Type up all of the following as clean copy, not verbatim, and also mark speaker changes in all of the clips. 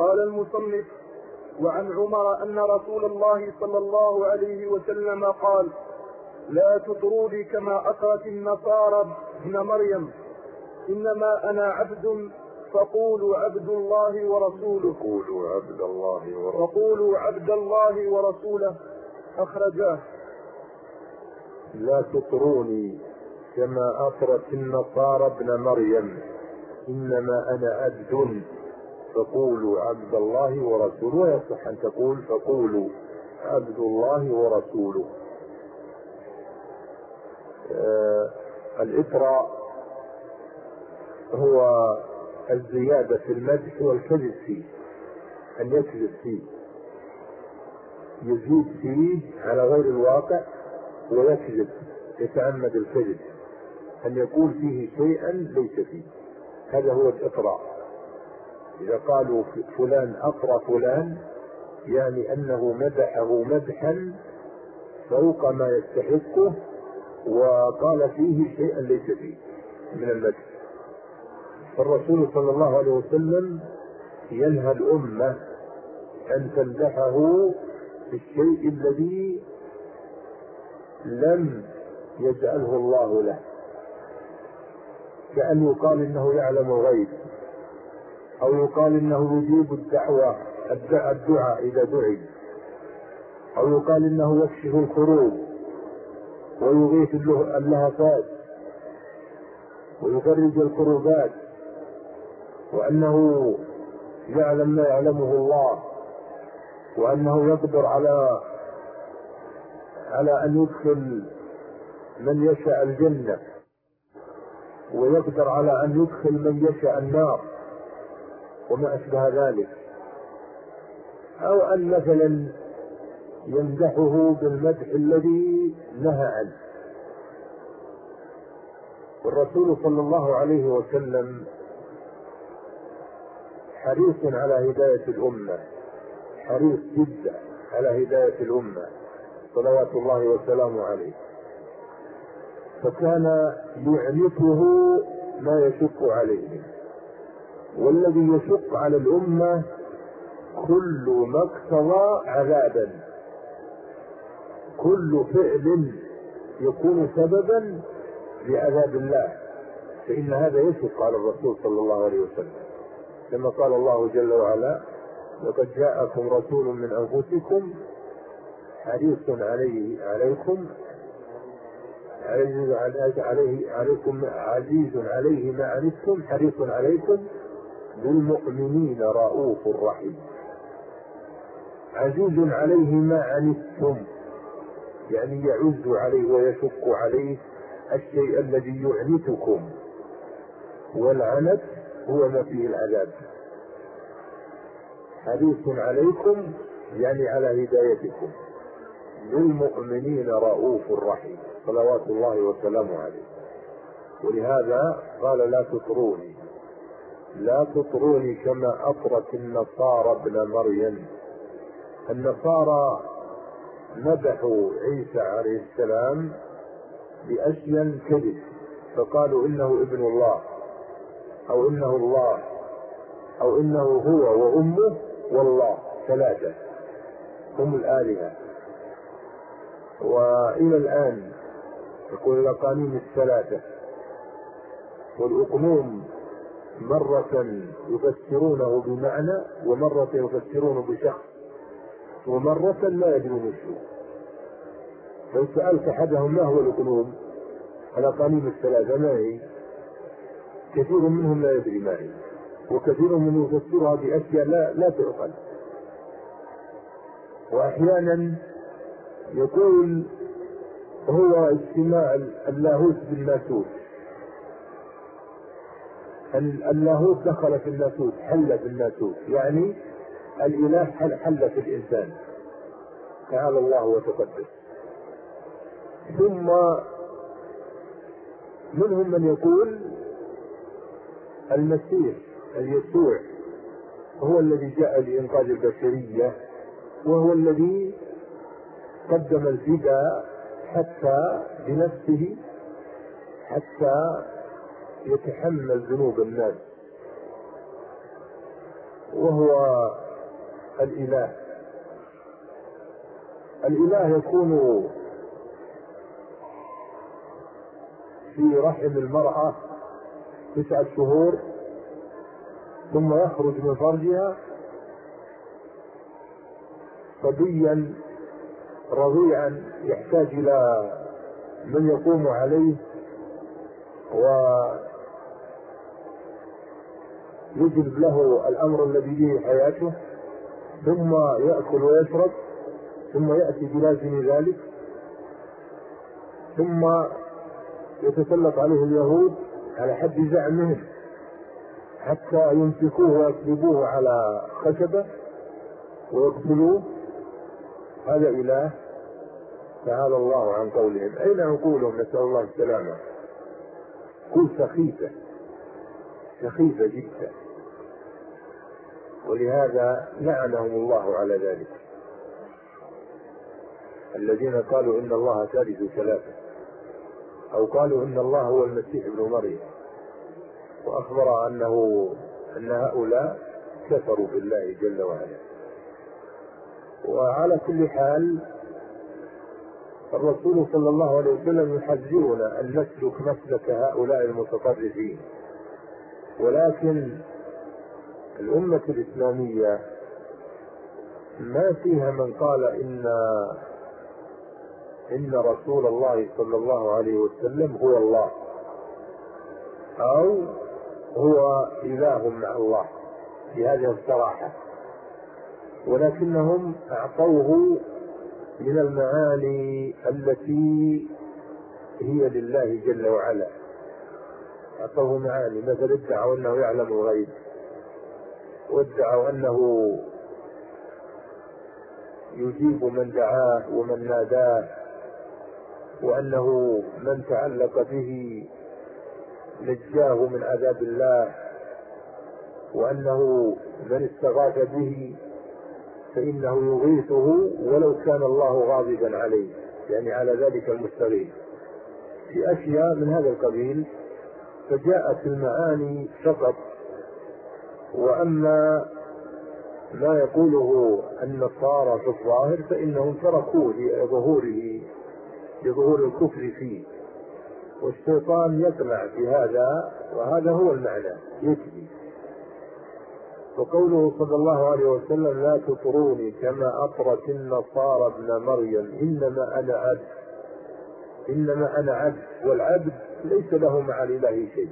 Speaker 1: قال المصنف: وعن عمر أن رسول الله صلى الله عليه وسلم قال: لا تطروني كما أطرت النصارى ابن مريم، إنما أنا عبد فقولوا عبد الله ورسوله. فقولوا عبد الله ورسوله. أخرجاه.
Speaker 2: لا تطروني كما أطرت النصارى ابن مريم، إنما أنا عبد فقولوا عبد الله ورسوله. ويصح أن تقول فقولوا عبد الله ورسوله. الإطراء هو الزيادة في المدح والكذب فيه، أن يكذب فيه، يزيد فيه على غير الواقع ويكذب، يتعمد الكذب، أن يقول فيه شيئا ليس فيه. هذا هو الإطراء. إذا قالوا فلان أطرى فلان، يعني أنه مدحه مدحا فوق ما يستحقه وقال فيه شيئا ليس فيه من المدح. فالرسول صلى الله عليه وسلم ينهى الأمة أن تمدحه بالشيء الذي لم يجعله الله له، كأن يقال إنه يعلم الغيب، أو يقال إنه يجيب الدعاء إذا دعي، أو يقال إنه يكشف الكروب ويغيث اللهفات ويفرج الكروبات، وأنه يعلم ما يعلمه الله، وأنه يقدر على أن يدخل من يشاء الجنة، ويقدر على أن يدخل من يشاء النار، وما أشبه ذلك. أو أن مثلا يمدحه بالمدح الذي نهى عنه. والرسول صلى الله عليه وسلم حريص على هداية الأمة، حريص جدا على هداية الأمة صلوات الله وسلامه عليه، فكان يعنفه ما يشق عليه. والذي يشق على الأمة كل ما اقتضى عذابا، كل فعل يكون سببا لعذاب الله، فإن هذا يشق على الرسول صلى الله عليه وسلم، كما قال الله جل وعلا: لقد جاءكم رسول من أنفسكم حريص عليكم عزيز عليه ما عنتم حريص عليكم بالمؤمنين رؤوف رحيم. عزيز عليه ما عنتم، يعني يعز عليه ويشق عليه الشيء الذي يعنتكم، والعنت هو ما فيه العذاب. حريص عليكم يعني على هدايتكم، بالمؤمنين رؤوف رحيم صلوات الله وسلامه عليه. ولهذا قال: لا تطروني كما أطرت النصارى ابن مريم. النصارى مدحوا عيسى عليه السلام بأشياء كذب، فقالوا إنه ابن الله، أو إنه الله، أو إنه هو وأمه والله ثلاثة هم الآلهة. وإلى الآن يقول الأقانيم الثلاثة والأقنوم مرة يفسرونه بمعنى، ومرة يفسرونه بشخص، ومرة لا يدرون شيء. لو سألت أحدهم ما هو الأقنوم، الأقانيم الثلاثة ما هي، كثير منهم لا يدري ما هي، وكثير منهم يفسرها بأشياء لا تعقل. وأحيانا يقول هو اجتماع اللاهوت بالناسوت، اللاهوت دخل في الناسوت، حل في الناسوت، يعني الإله حل في الإنسان، تعالى الله وتقدس. ثم منهم من يقول المسيح يسوع هو الذي جاء لإنقاذ البشرية، وهو الذي قدم الفداء حتى بنفسه حتى يتحمل ذنوب الناس. وهو الإله. الإله يكون في رحم المرأة 9 شهور، ثم يخرج من فرجها صبيا رضيعا يحتاج إلى من يقوم عليه ويجلب له الأمر الذي به حياته، ثم يأكل ويشرب، ثم يأتي بلازم ذلك، ثم يتسلط عليه اليهود على حد زعمهم حتى يمسكوه ويصلبوه على خشبة ويقتلوه. هذا إله؟ تعالى الله عن قولهم. أين عقولهم؟ نسأل الله السلامة. عقول سخيفة جدا، ولهذا لعنهم الله على ذلك. الذين قالوا إن الله ثالث ثلاثة، أو قالوا إن الله هو المسيح ابن مريم، وأخبر أن هؤلاء كفروا بالله جل وعلا. وعلى كل حال الرسول صلى الله عليه وسلم يحذرنا أن نسلك مسلك هؤلاء المتطرفين، ولكن الأمة الإسلامية ما فيها من قال إن رسول الله صلى الله عليه وسلم هو الله أو هو إله مع الله بهذه الصراحة، ولكنهم أعطوه من المعاني التي هي لله جل وعلا. أعطوه معاني، مثل ادعوا أنه يعلم الغيب، وادعوا أنه يجيب من دعاه ومن ناداه، وأنه من تعلق به نجاه من عذاب الله، وأنه من استغاث به فإنه يغيثه ولو كان الله غاضبا عليه، يعني على ذلك المستغيث، في أشياء من هذا القبيل. فجاءت المعاني فقط، وأما ما يقوله النصارى في الظاهر فإنهم تركوه لظهور الكفر فيه، والشيطان يطمع في هذا، وهذا هو المعنى يكفي. وقوله صلى الله عليه وسلم لا تطروني كما أطرت النصارى ابن مريم إنما أنا عبد، والعبد ليس له مع الإله شيء.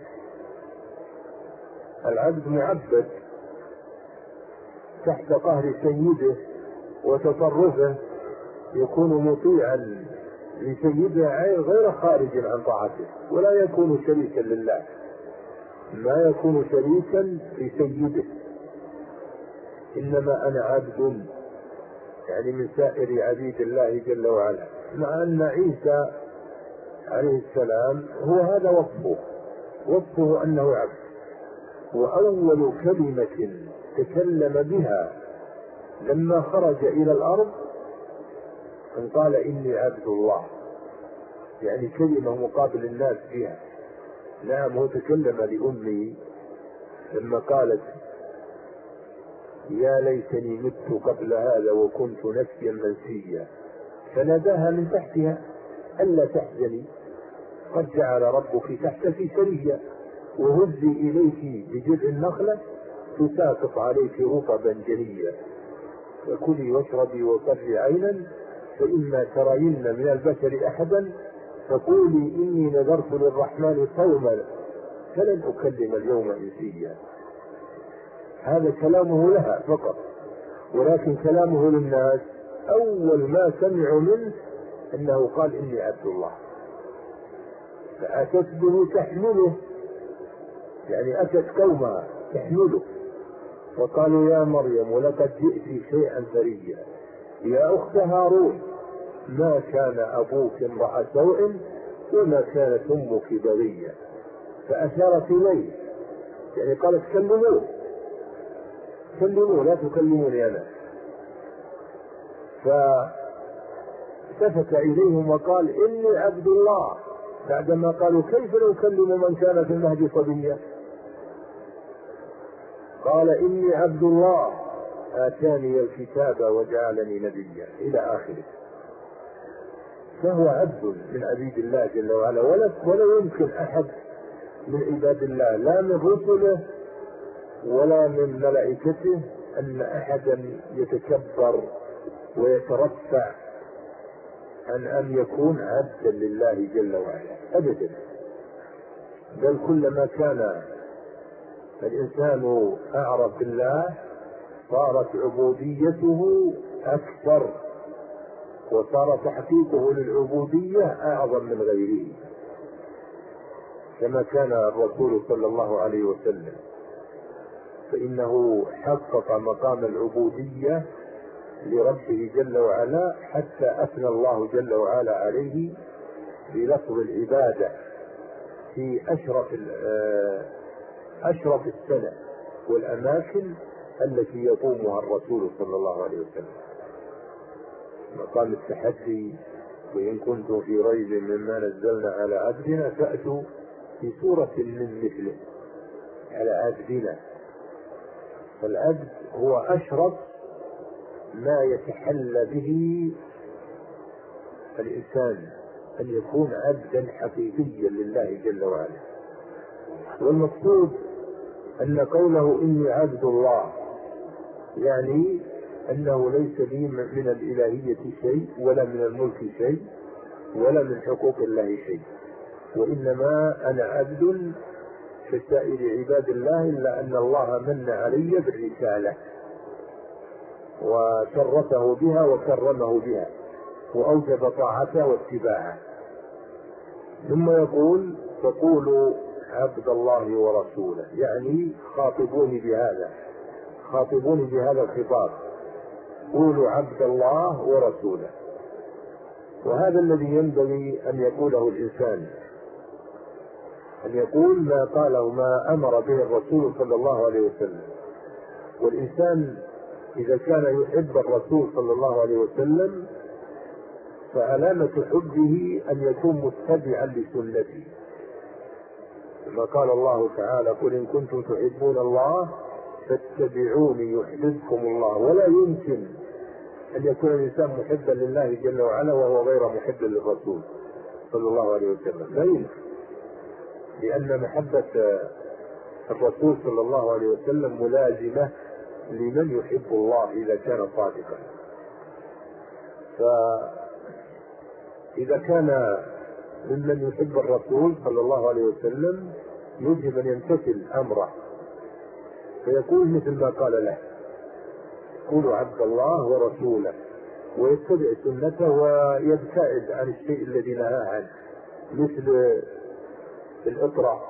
Speaker 2: العبد معبد تحت قهر سيده وتصرفه، يكون مطيعا لسيده غير خارج عن طاعته، ولا يكون شريكا لله، ما يكون شريكا لسيده. إنما أنا عبد، يعني من سائر عبيد الله جل وعلا، مع أن عيسى عليه السلام هو هذا وصفه أنه عبد. وأول كلمة تكلم بها لما خرج إلى الأرض أن قال إني عبد الله، يعني كلمة مقابل الناس فيها. نعم، هو تكلم لأمي لما قالت يا ليتني مت قبل هذا وكنت نسيا منسيا، فناداها من تحتها ألا تحزني قد جعل ربك تحتك سريا، وهزي إليك بجذع النخلة تساقط عليك رطبا جنيا، فكلي واشربي وقري عينا، فإما ترين من البشر أحدا فقولي إني نذرت للرحمن صوما فلن أكلم اليوم إنسيا. هذا كلامه لها فقط، ولكن كلامه للناس أول ما سمعوا منه أنه قال إني عبد الله، فأتت به تحمله، يعني أتت قومها تحمله، وقالوا يا مريم لقد جئت شيئا فريا يا أخت هارون ما كان أبوك امرأ سوء وما كانت أمك بغيا، فأشارت إليه، يعني قالت كلموه لا تكلموني أنا. فالتفت إليهم وقال إني عبد الله، بعدما قالوا كيف نكلم من كان في المهد صبيا. قال إني عبد الله آتاني الكتاب وجعلني نبيا إلى آخره. فهو عبد من عبيد الله جل وعلا، ولا يمكن أحد من عباد الله لا من رسله ولا من ملائكته أن أحدا يتكبر ويترفع عن أن يكون عبدا لله جل وعلا أبدا. بل كلما كان الإنسان أعرف بالله صارت عبوديته أكثر، وصار تحقيقه للعبودية أعظم من غيره، كما كان الرسول صلى الله عليه وسلم، فإنه حقق مقام العبودية لربه جل وعلا حتى أثنى الله جل وعلا عليه بلفظ العبادة في أشرف السنة والأماكن التي يقومها الرسول صلى الله عليه وسلم. مقام التحدي: وإن كنتم في ريب مما نزلنا على عبدنا فأتوا في سورة من مثله على عبدنا. فالعبد هو أشرف ما يتحلى به الإنسان، أن يكون عبدا حقيقيا لله جل وعلا. والمقصود أن قوله إني عبد الله يعني أنه ليس لي من الإلهية شيء، ولا من الملك شيء، ولا من حقوق الله شيء، وإنما أنا عبد كسائر عباد الله، إلا أن الله من علي بالرسالة وشرفه بها وكرمه بها وأوجب طاعته واتباعه. ثم يقول: فقولوا عبد الله ورسوله، يعني خاطبوني بهذا الخطاب، قولوا عبد الله ورسوله. وهذا الذي ينبغي أن يقوله الإنسان، أن يقول ما قاله ما أمر به الرسول صلى الله عليه وسلم. والإنسان إذا كان يحب الرسول صلى الله عليه وسلم فعلامة حبه أن يكون متبعا لسنته، كما قال الله تعالى: قل إن كنتم تحبون الله فاتبعوني يحببكم الله. ولا يمكن أن يكون الإنسان محبا لله جل وعلا وهو غير محب للرسول صلى الله عليه وسلم، لا يمكن، لأن محبة الرسول صلى الله عليه وسلم ملازمة لمن يحب الله إذا كان صادقا. فإذا كان ممن يحب الرسول صلى الله عليه وسلم يجب أن يمتثل أمره، فيقول مثل ما قال له: قولوا عبد الله ورسوله، ويتبع سنته ويبتعد عن الشيء الذي نهى عنه، مثل الإطراء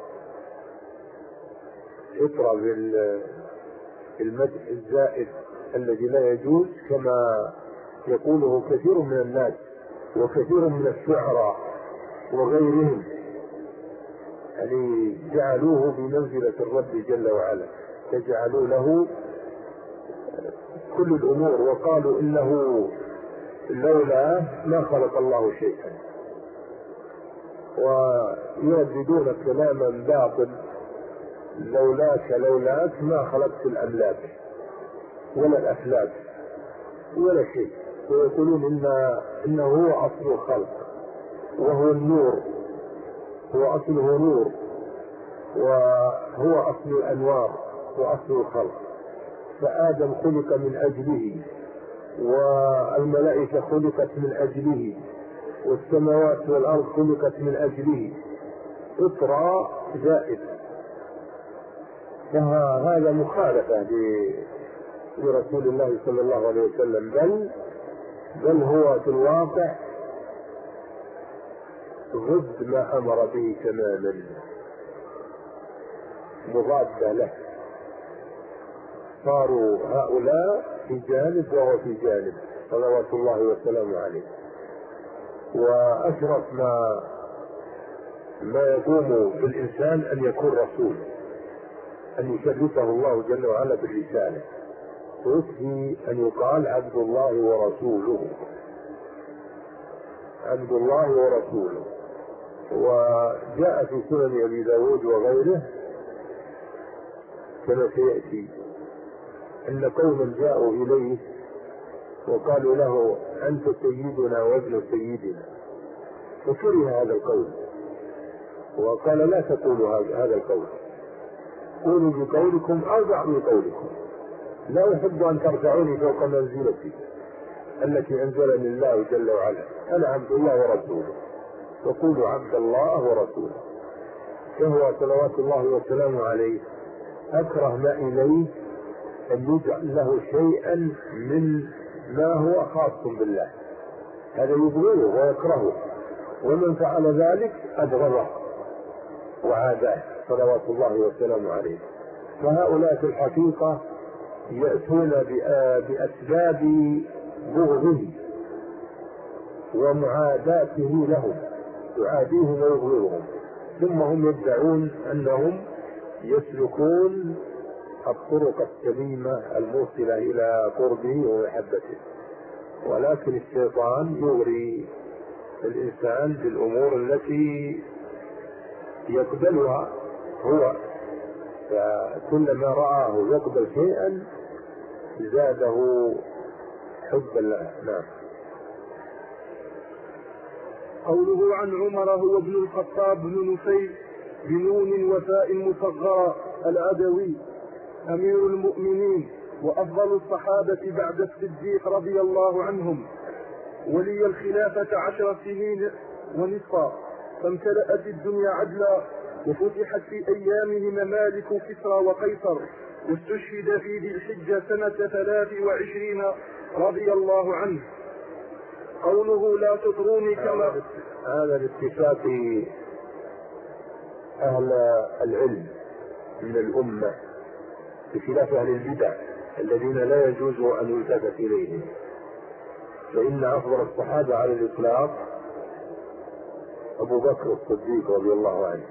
Speaker 2: بالمدح الزائد الذي لا يجوز، كما يقوله كثير من الناس وكثير من الشعراء وغيرهم، يعني جعلوه بمنزلة الرب جل وعلا، فجعلوا له كل الأمور، وقالوا إنه لولا ما خلق الله شيئا، ويرددون كلاما باطل: لولاك ما خلقت الأملاك ولا الأفلاك ولا شيء. ويقولون إنه هو أصل الخلق وهو النور، هو أصله نور، وهو أصل الأنوار وأصل الخلق. فآدم خلق من أجله، والملائكة خلقت من أجله، والسماوات والأرض خلقت من أجله. إطراء زائد، فهذا مخالفة لرسول الله صلى الله عليه وسلم، بل هو في الواقع ضد ما أمر به تماما، مضادة له. صاروا هؤلاء في جانب وهو في جانب صلوات الله وسلامه عليه. وأشرف ما يقوم بالإنسان أن يكون رسول، أن يشرفه الله جل وعلا بالرسالة، ويكفي أن يقال عبد الله ورسوله، عبد الله ورسوله. وجاء في سنن أبي داود وغيره كما سيأتي أن قوما جاءوا إليه وقالوا له أنت سيدنا وابن سيدنا، فكره هذا القول وقال لا تقولوا هذا القول، قولوا بقولكم أو بعض قولكم، لا أحب أن ترفعوني فوق منزلتي التي أنزلني الله جل وعلا، أنا عبد الله ورسوله، وقولوا عبد الله ورسوله. فهو صلوات الله وسلامه عليه أكره ما إليه أن يجعل له شيئا من ما هو خاص بالله، هذا يبغضه ويكرهه، ومن فعل ذلك أبغضه وعاداه صلوات الله وسلامه عليه. فهؤلاء في الحقيقة يأتون بأسباب بغضه ومعاداته لهم، يعاديهم ويبغضهم، ثم هم يدعون أنهم يسلكون الطرق السليمة الموصلة إلى قربه ومحبته، ولكن الشيطان يغري الإنسان بالأمور التي يقبلها هو، فكلما رآه يقبل شيئا زاده حبا له. نعم.
Speaker 1: قوله عن عمر هو ابن الخطاب بن نفيل بنون وفاء مصغرة العدوي أمير المؤمنين وأفضل الصحابة بعد الصديق رضي الله عنهم، ولي الخلافة 10 سنين ونصفا، فامتلأت الدنيا عدلا، وفتحت في أيامه ممالك كسرى وقيصر، واستشهد في ذي الحجة سنة 23 رضي الله عنه. قوله لا تطروني كما
Speaker 2: هذا باتفاق أهل العلم من الأمة بخلاف أهل البدع الذين لا يجوز أن يلتفت إليهم، فإن أفضل الصحابة على الإطلاق أبو بكر الصديق رضي الله عنه،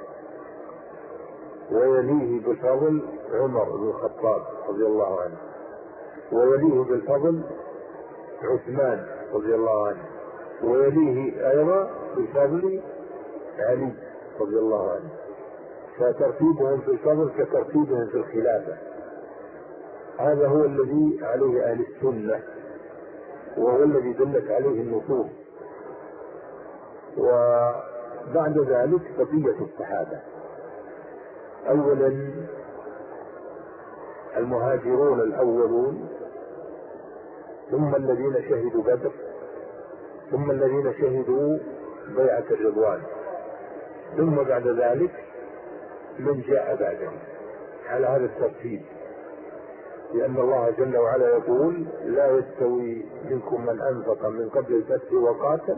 Speaker 2: ويليه بالفضل عمر بن الخطاب رضي الله عنه، ويليه بالفضل عثمان رضي الله عنه، ويليه أيضا بالفضل علي رضي الله عنه، فترتيبهم في الفضل كترتيبهم في الخلافة. هذا هو الذي عليه أهل السنة، وهو الذي دلت عليه النصوص. وبعد ذلك بقية الصحابة، أولا المهاجرون الأولون، ثم الذين شهدوا بدر، ثم الذين شهدوا بيعة الرضوان، ثم بعد ذلك من جاء بعدهم على هذا الترتيب، لأن الله جل وعلا يقول لا يستوي منكم من أنفق من قبل الفتح وقاتل،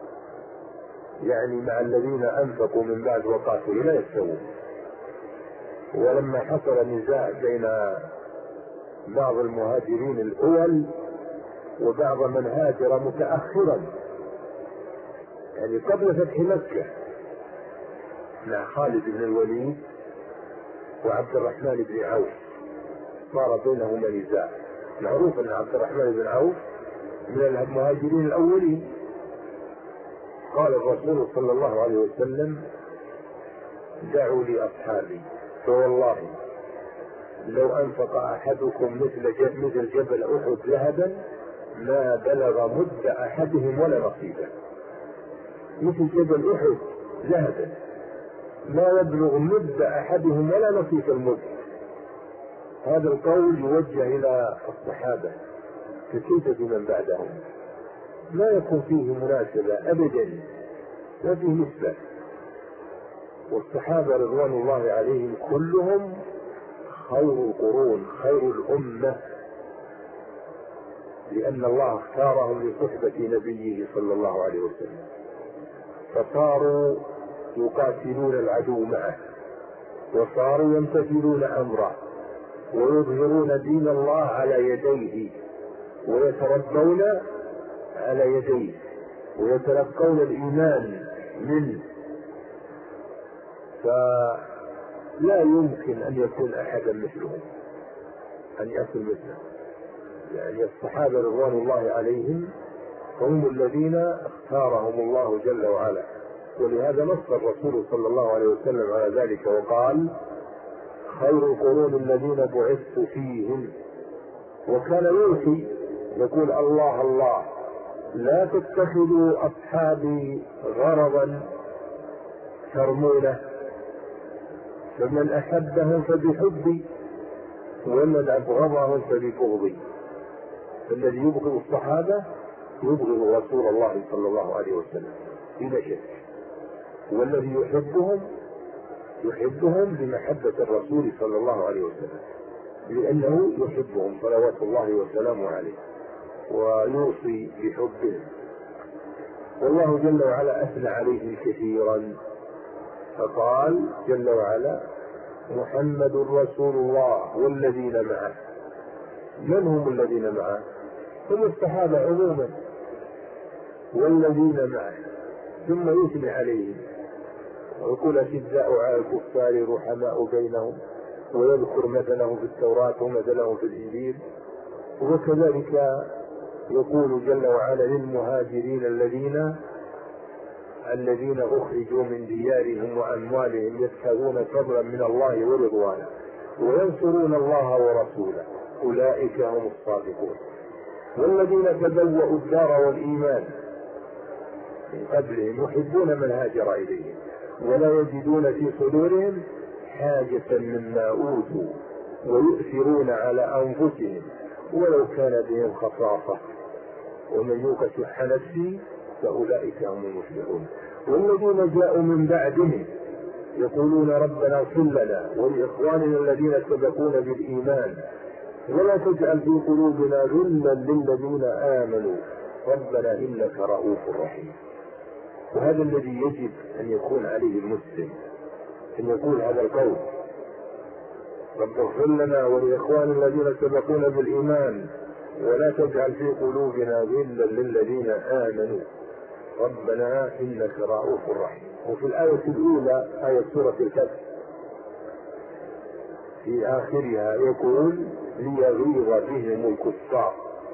Speaker 2: يعني مع الذين أنفقوا من بعد وقاتلوا لا يستوون. ولما حصل نزاع بين بعض المهاجرين الأول وبعض من هاجر متأخرا، يعني قبل فتح مكة، مع خالد بن الوليد وعبد الرحمن بن عوف، صار بينهما نزاع. معروف أن عبد الرحمن بن عوف من المهاجرين الأولين. قال الرسول صلى الله عليه وسلم دعوا لي أصحابي، فوالله لو أنفق أحدكم مثل جبل أحد ذهبا ما بلغ مد أحدهم ولا نصيبه. مثل جبل أحد ذهبا ما يبلغ مد أحدهم ولا نصيب المد. هذا القول يوجه إلى الصحابة، فكيف بمن بعدهم؟ لا يكون فيه مناسبة أبدا، لا فيه نسبة. والصحابة رضوان الله عليهم كلهم خير القرون، خير الأمة، لأن الله اختارهم لصحبة نبيه صلى الله عليه وسلم، فصاروا يقاتلون العدو معه، وصاروا يمتثلون أمره، ويظهرون دين الله على يديه، ويتربون على يديه، ويتلقون الإيمان منه. فلا يمكن أن يكون أحدا مثلهم، أن يصل مثله. يعني الصحابة رضوان الله عليهم هم الذين اختارهم الله جل وعلا، ولهذا نص الرسول صلى الله عليه وسلم على ذلك وقال خير القرون الذين بعثت فيهم. وكان يوصي يقول الله الله لا تتخذوا أصحابي غرضا ترمونه، فمن أحبهم فبحبي ومن أبغضهم فببغضي. الذي يبغض الصحابة يبغض رسول الله صلى الله عليه وسلم بلا شك، والذي يحبهم بمحبة الرسول صلى الله عليه وسلم، لأنه يحبهم صلوات الله وسلامه عليه ويوصي بحبهم. والله جل وعلا أثنى عليهم كثيرا، فقال جل وعلا محمد رسول الله والذين معه. من هم الذين معه؟ هم الصحابة عموما، والذين معه، ثم يثني عليهم ويقول أشداء على الكفار رحماء بينهم، ويذكر مثلهم في التوراة ومثلهم في الإنجيل. وكذلك يقول جل وعلا للمهاجرين الذين أخرجوا من ديارهم وأموالهم يبتغون فضلا من الله ورضوانه وينصرون الله ورسوله أولئك هم الصادقون. والذين تبوأوا الدار والإيمان من قبلهم يحبون من هاجر إليهم ولا يجدون في صدورهم حاجة مما أوتوا ويؤثرون على أنفسهم ولو كان بهم خصاصة ومن يوق شح نفسه فأولئك هم المفلحون. والذين جاءوا من بعدهم يقولون ربنا اغفر لنا ولإخواننا الذين سبقونا بالإيمان ولا تجعل في قلوبنا غلا للذين آمنوا ربنا إنك رؤوف رحيم. وهذا الذي يجب أن يكون عليه المسلم، أن يقول هذا القول رب اغفر لنا ولإخواننا الذين سبقونا بالإيمان ولا تجعل في قلوبنا غلا للذين آمنوا ربنا إنك رؤوف رحيم. وفي الآية الأولى آية سورة الفتح في آخرها يقول ليغيظ بهم الكفار.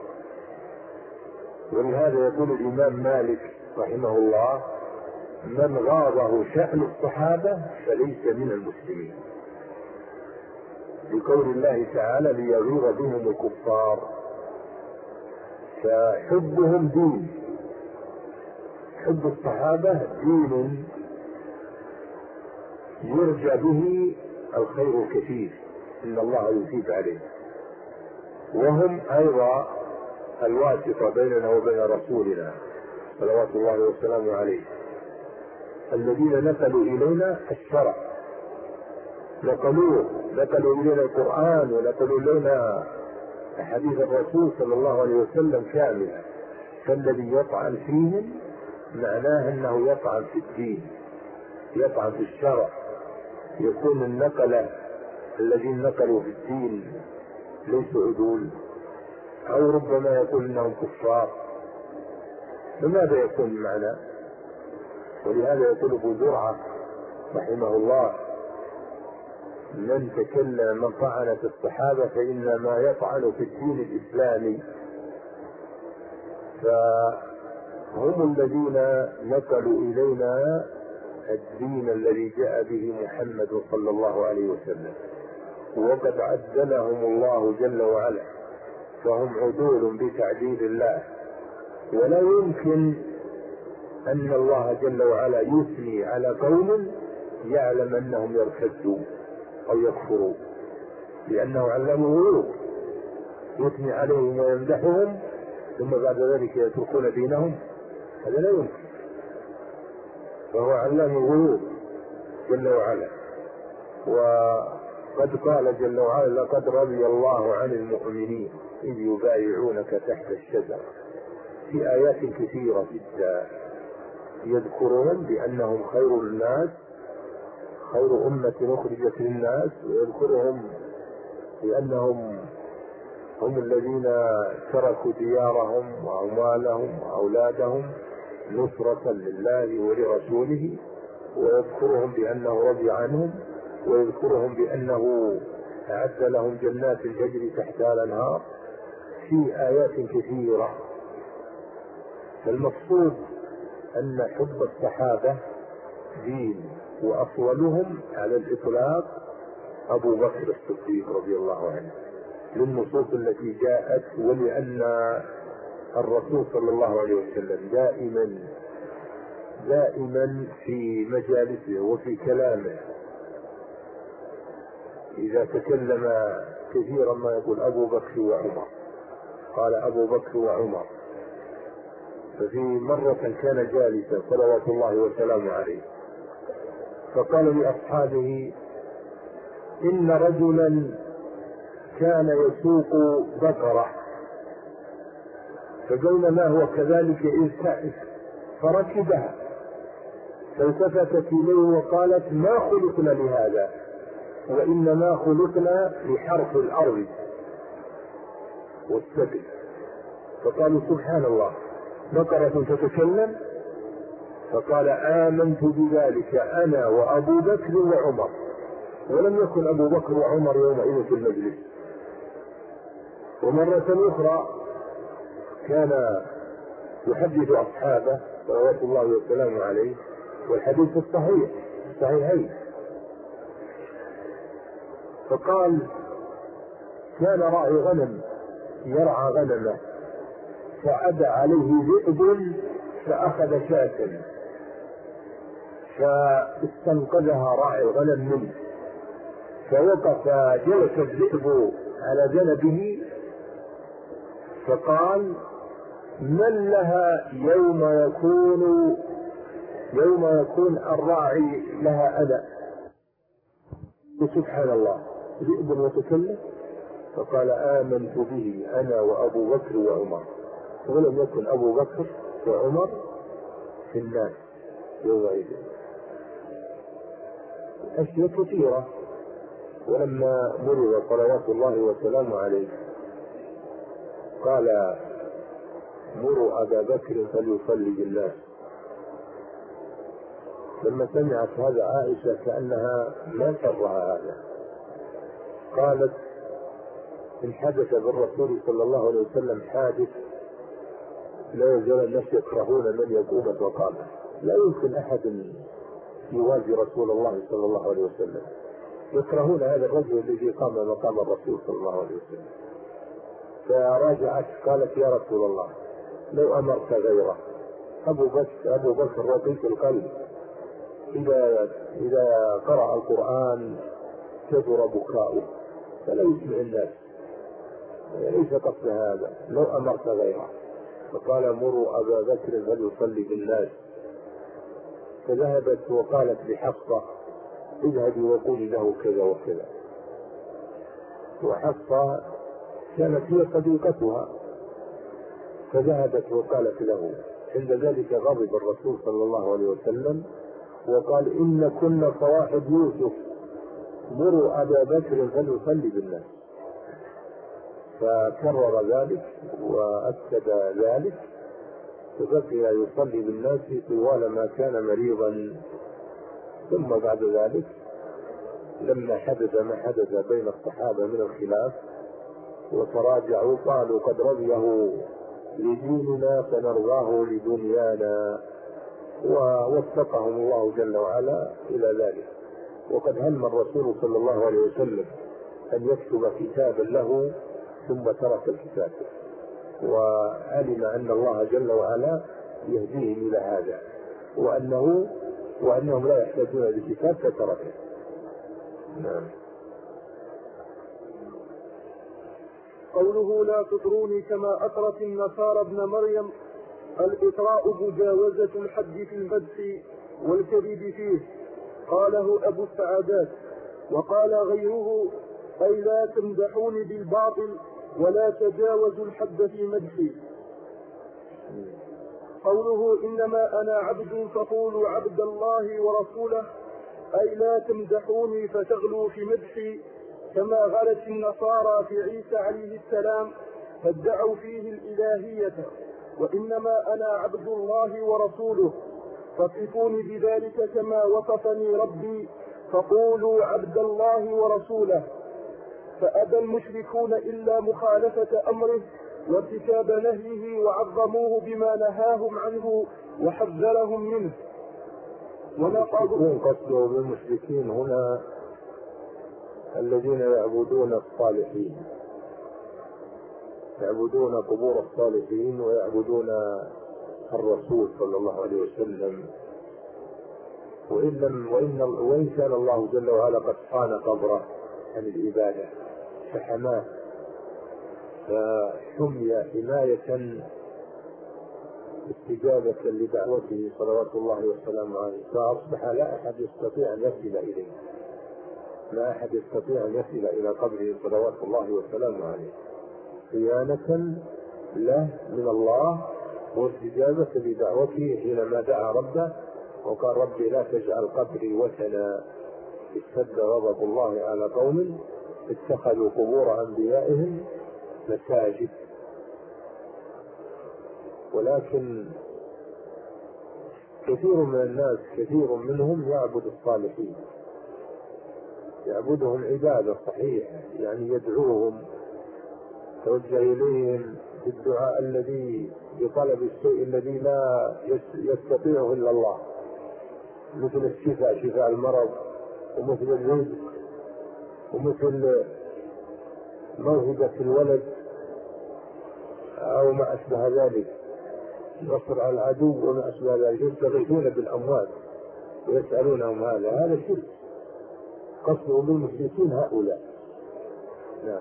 Speaker 2: ولهذا يقول الإمام مالك رحمه الله من غاضه شأن الصحابة فليس من المسلمين، بقول الله تعالى ليغيظ بهم الكفار. فحبهم دين، حب الصحابة دين يرجى به الخير الكثير إن الله يثيب عليه، وهم أيضا الواسطة بيننا وبين رسولنا صلوات الله وسلامه عليه، الذين نقلوا إلينا الشرع، نقلوا إلينا القرآن ونقلوا إلينا حديث الرسول صلى الله عليه وسلم كاملا. فالذي يطعن فيهم معناه أنه يطعن في الدين، يطعن في الشرع، يكون النقلة الذين نقلوا في الدين ليسوا عدول، أو ربما يقول إنهم كفار. فماذا يكون المعنى؟ ولهذا يقول أبو زرعة رحمه الله من طعن في الصحابة فإنما يطعن في الدين الإسلامي. فهم الذين نقلوا إلينا الدين الذي جاء به محمد صلى الله عليه وسلم، وقد عدلهم الله جل وعلا، فهم عدول بتعديل الله. ولا يمكن أن الله جل وعلا يثني على قوم يعلم أنهم يرتدوا أو يكفروا، لأنه علمه غيوب، يثني عليهم ويمدحهم ثم بعد ذلك يتركون دينهم، هذا لا يمكن. فهو علم الغيوب جل وعلا. وقد قال جل وعلا لقد رضي الله عن المؤمنين إذ يبايعونك تحت الشجرة، في آيات كثيرة جدا يذكرون بأنهم خير الناس، خير أمة أخرجت للناس، ويذكرهم بأنهم هم الذين تركوا ديارهم وأموالهم وأولادهم نصرة لله ولرسوله، ويذكرهم بأنه رضي عنهم، ويذكرهم بأنه أعد لهم جنات تجري تحتها الأنهار، في آيات كثيرة. فالمقصود أن حب الصحابة دين، وأفضلهم على الإطلاق أبو بكر الصديق رضي الله عنه، للنصوص التي جاءت، ولأن الرسول صلى الله عليه وسلم دائما في مجالسه وفي كلامه إذا تكلم كثيرا ما يقول أبو بكر وعمر، قال أبو بكر وعمر. ففي مرة كان جالسا صلوات الله وسلامه عليه فقال لأصحابه: إن رجلا كان يسوق بقرة، فبينما هو كذلك إذ تعس فركبها، فالتفتت إليه وقالت: ما خلقنا لهذا، وإنما خلقنا لحرث الأرض والسبي. فقالوا: سبحان الله، بقرة تتكلم؟ فقال: آمنت بذلك أنا وأبو بكر وعمر. ولم يكن أبو بكر وعمر يومئذ في المجلس. ومرة أخرى كان يحدث أصحابه صلوات الله وسلامه عليه، والحديث الصحيحين، فقال: كان راعي غنم يرعى غنمه، فعدى عليه ذئب فأخذ شاة، فاستنقذها راعي الغنم منه، فوقف جلس الذئب على جنبه فقال: من لها يوم يكون الراعي لها أنا؟ سبحان الله، ذئب يتكلم؟ فقال: آمنت به أنا وأبو بكر وعمر. ولم يكن أبو بكر وعمر في الناس يومئذ. أشياء كثيرة. ولما مرض صلوات الله وسلامه عليه قال: مروا أبا بكر فليصلي بالناس. لما سمعت هذا عائشة كأنها ما سرها هذا، قالت: إن حدث بالرسول صلى الله عليه وسلم حادث لا يزال الناس يكرهون من يقوم مقامه. لا يمكن أحد يوازي رسول الله صلى الله عليه وسلم، يكرهون هذا الرجل الذي قام مقام الرسول صلى الله عليه وسلم. فراجعت قالت: يا رسول الله، لو أمرت غيره. أبو بكر رقيق القلب، إذا قرأ القرآن كثر بكاؤه فلا يسمع الناس، ليس قصد هذا. لو أمرت غيره. فقال: مروا أبا بكر فليصلي بالناس. فذهبت وقالت لحفصة: اذهبي وقولي له كذا وكذا. وحفصة كانت هي صديقتها، فذهبت وقالت له. عند ذلك غضب الرسول صلى الله عليه وسلم وقال: إن كنا صواحب يوسف، مروا أبا بكر فليصلي بالناس. فكرر ذلك وأكد ذلك، فبقي يصلي بالناس طوال ما كان مريضا. ثم بعد ذلك لما حدث ما حدث بين الصحابة من الخلاف وتراجعوا قالوا: قد رضيه لديننا فنرضاه لدنيانا، ووفقهم الله جل وعلا إلى ذلك. وقد هم الرسول صلى الله عليه وسلم أن يكتب كتابا له ثم ترك الكتاب، وعلم أن الله جل وعلا يهديهم إلى هذا، وأنهم لا يحتاجون لكتاب فتركه. نعم.
Speaker 1: قوله: لا تطروني كما أطرت النصارى ابن مريم، الإطراء مجاوزة الحد في المدح والكذب فيه، قاله أبو السعادات. وقال غيره: أي لا تمدحوني بالباطل ولا تجاوزوا الحد في مدحي. قوله: إنما أنا عبد فقولوا عبد الله ورسوله، أي لا تمدحوني فتغلوا في مدحي كما غلت النصارى في عيسى عليه السلام فادعوا فيه الإلهية. وإنما أنا عبد الله ورسوله، فصفوني بذلك كما وصفني ربي، فقولوا عبد الله ورسوله. فأبى المشركون إلا مخالفة أمره وارتكاب نهيه، وعظموه بما نهاهم عنه وحذرهم منه.
Speaker 2: ونقضوا قصده بالمشركين هنا الذين يعبدون الصالحين، يعبدون قبور الصالحين ويعبدون الرسول صلى الله عليه وسلم، وإن كان الله جل وعلا قد صان قبره عن العبادة فحماه، فحمي حماية استجابة لدعوته صلوات الله وسلامه عليه، فأصبح لا أحد يستطيع أن يصل إليه، لا أحد يستطيع أن يصل إلى قبره صلوات الله وسلامه عليه، صيانة له من الله واستجابة لدعوته حينما دعا ربه وقال ربي لا تجعل قبري وثنا اشتد غضب الله على قوم اتخذوا قبور أنبيائهم مساجد. ولكن كثير من الناس، كثير منهم يعبد الصالحين، يعبدهم عبادة صحيحة، يعني يدعوهم، توجه إليهم بالدعاء الذي بطلب الشيء الذي لا يستطيعه إلا الله، مثل الشفاء، شفاء المرض، ومثل الرزق، ومثل موهبة الولد أو ما أشبه ذلك، نصر على العدو وما أشبه ذلك، يستغيثون بالأموات ويسألونهم هذا شرك، قصدوا بالمشركين هؤلاء. نعم.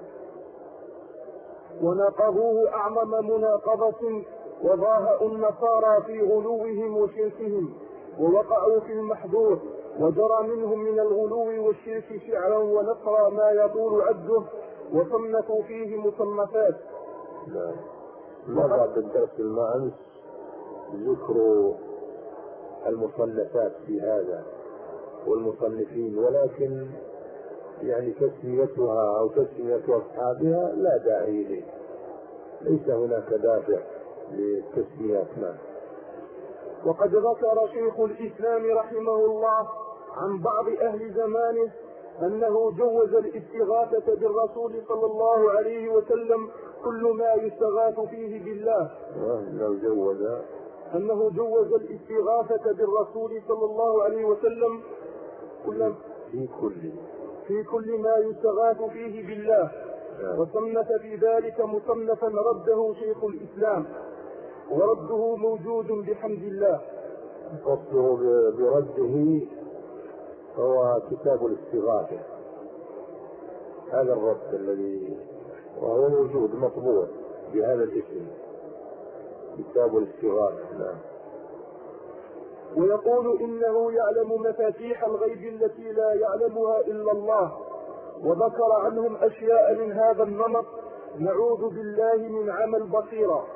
Speaker 1: وناقضوه أعظم مناقضة، وضاهأوا النصارى في غلوهم وشركهم، ووقعوا في المحظور، وجرى منهم من الغلو والشرك شعرا ونثرا ما يطول عده، وصنفوا فيه مصنفات.
Speaker 2: مضى بالدرس المأمس ذكر المصنفات في هذا والمصنفين، ولكن يعني تسميتها أو تسمية أصحابها لا داعي إليه، ليس هناك دافع للتسميات.
Speaker 1: وقد ذكر شيخ الإسلام رحمه الله عن بعض أهل زمانه أنه جوز الاستغاثة بالرسول صلى الله عليه وسلم كل ما يستغاث فيه بالله، أنه جوز الاستغاثة بالرسول صلى الله عليه وسلم في كل ما يستغاث فيه بالله، وصنف في ذلك مصنفا رده شيخ الإسلام، ورده موجود بحمد الله.
Speaker 2: قصده برده هو كتاب الاستغاثة، هذا الرد الذي وهو موجود مطبوع بهذا الاسم، كتاب الاستغاثة. نعم.
Speaker 1: ويقول إنه يعلم مفاتيح الغيب التي لا يعلمها إلا الله، وذكر عنهم أشياء من هذا النمط نعوذ بالله من عمى البصيرة.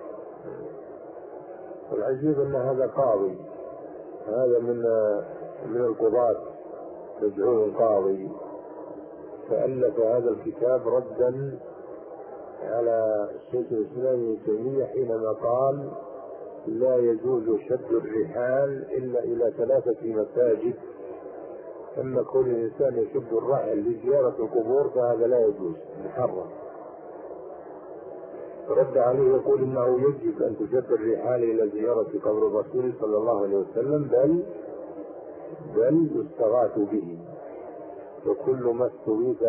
Speaker 2: والعجيب أن هذا قاضي، هذا من القضاة، مدعو قاضي، فألف هذا الكتاب ردا على الشيخ الإسلام ابن تيمية حينما قال لا يجوز شد الرحال إلا إلى 3 مساجد، أما كل إنسان يشد الرحل لزيارة القبور فهذا لا يجوز، محرم. رد عليه يقول إنه يجب أن تشد الرحال إلى زيارة قبر الرسول صلى الله عليه وسلم، بل يستغاث به، وكل ما استغيث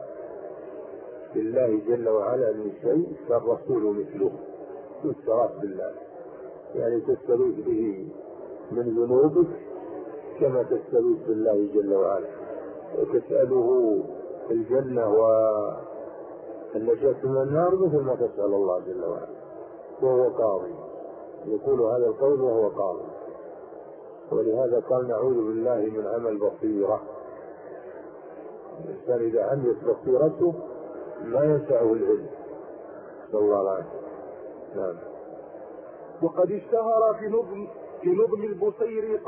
Speaker 2: بالله جل وعلا من شيء فالرسول مثله، يستغاث بالله، يعني تستغيث به من ذنوبك كما تستغيث بالله جل وعلا، وتسأله الجنة والنجاة من النار مثل ما تسأل الله جل وعلا، وهو قاضي، يقول هذا القول وهو قاضي. ولهذا قال نعوذ بالله من عمى البصيرة، الإنسان إذا عميت بصيرته لا ينفعه العلم، صلى الله عليه وسلم. نعم.
Speaker 1: وقد اشتهر في نظم البصير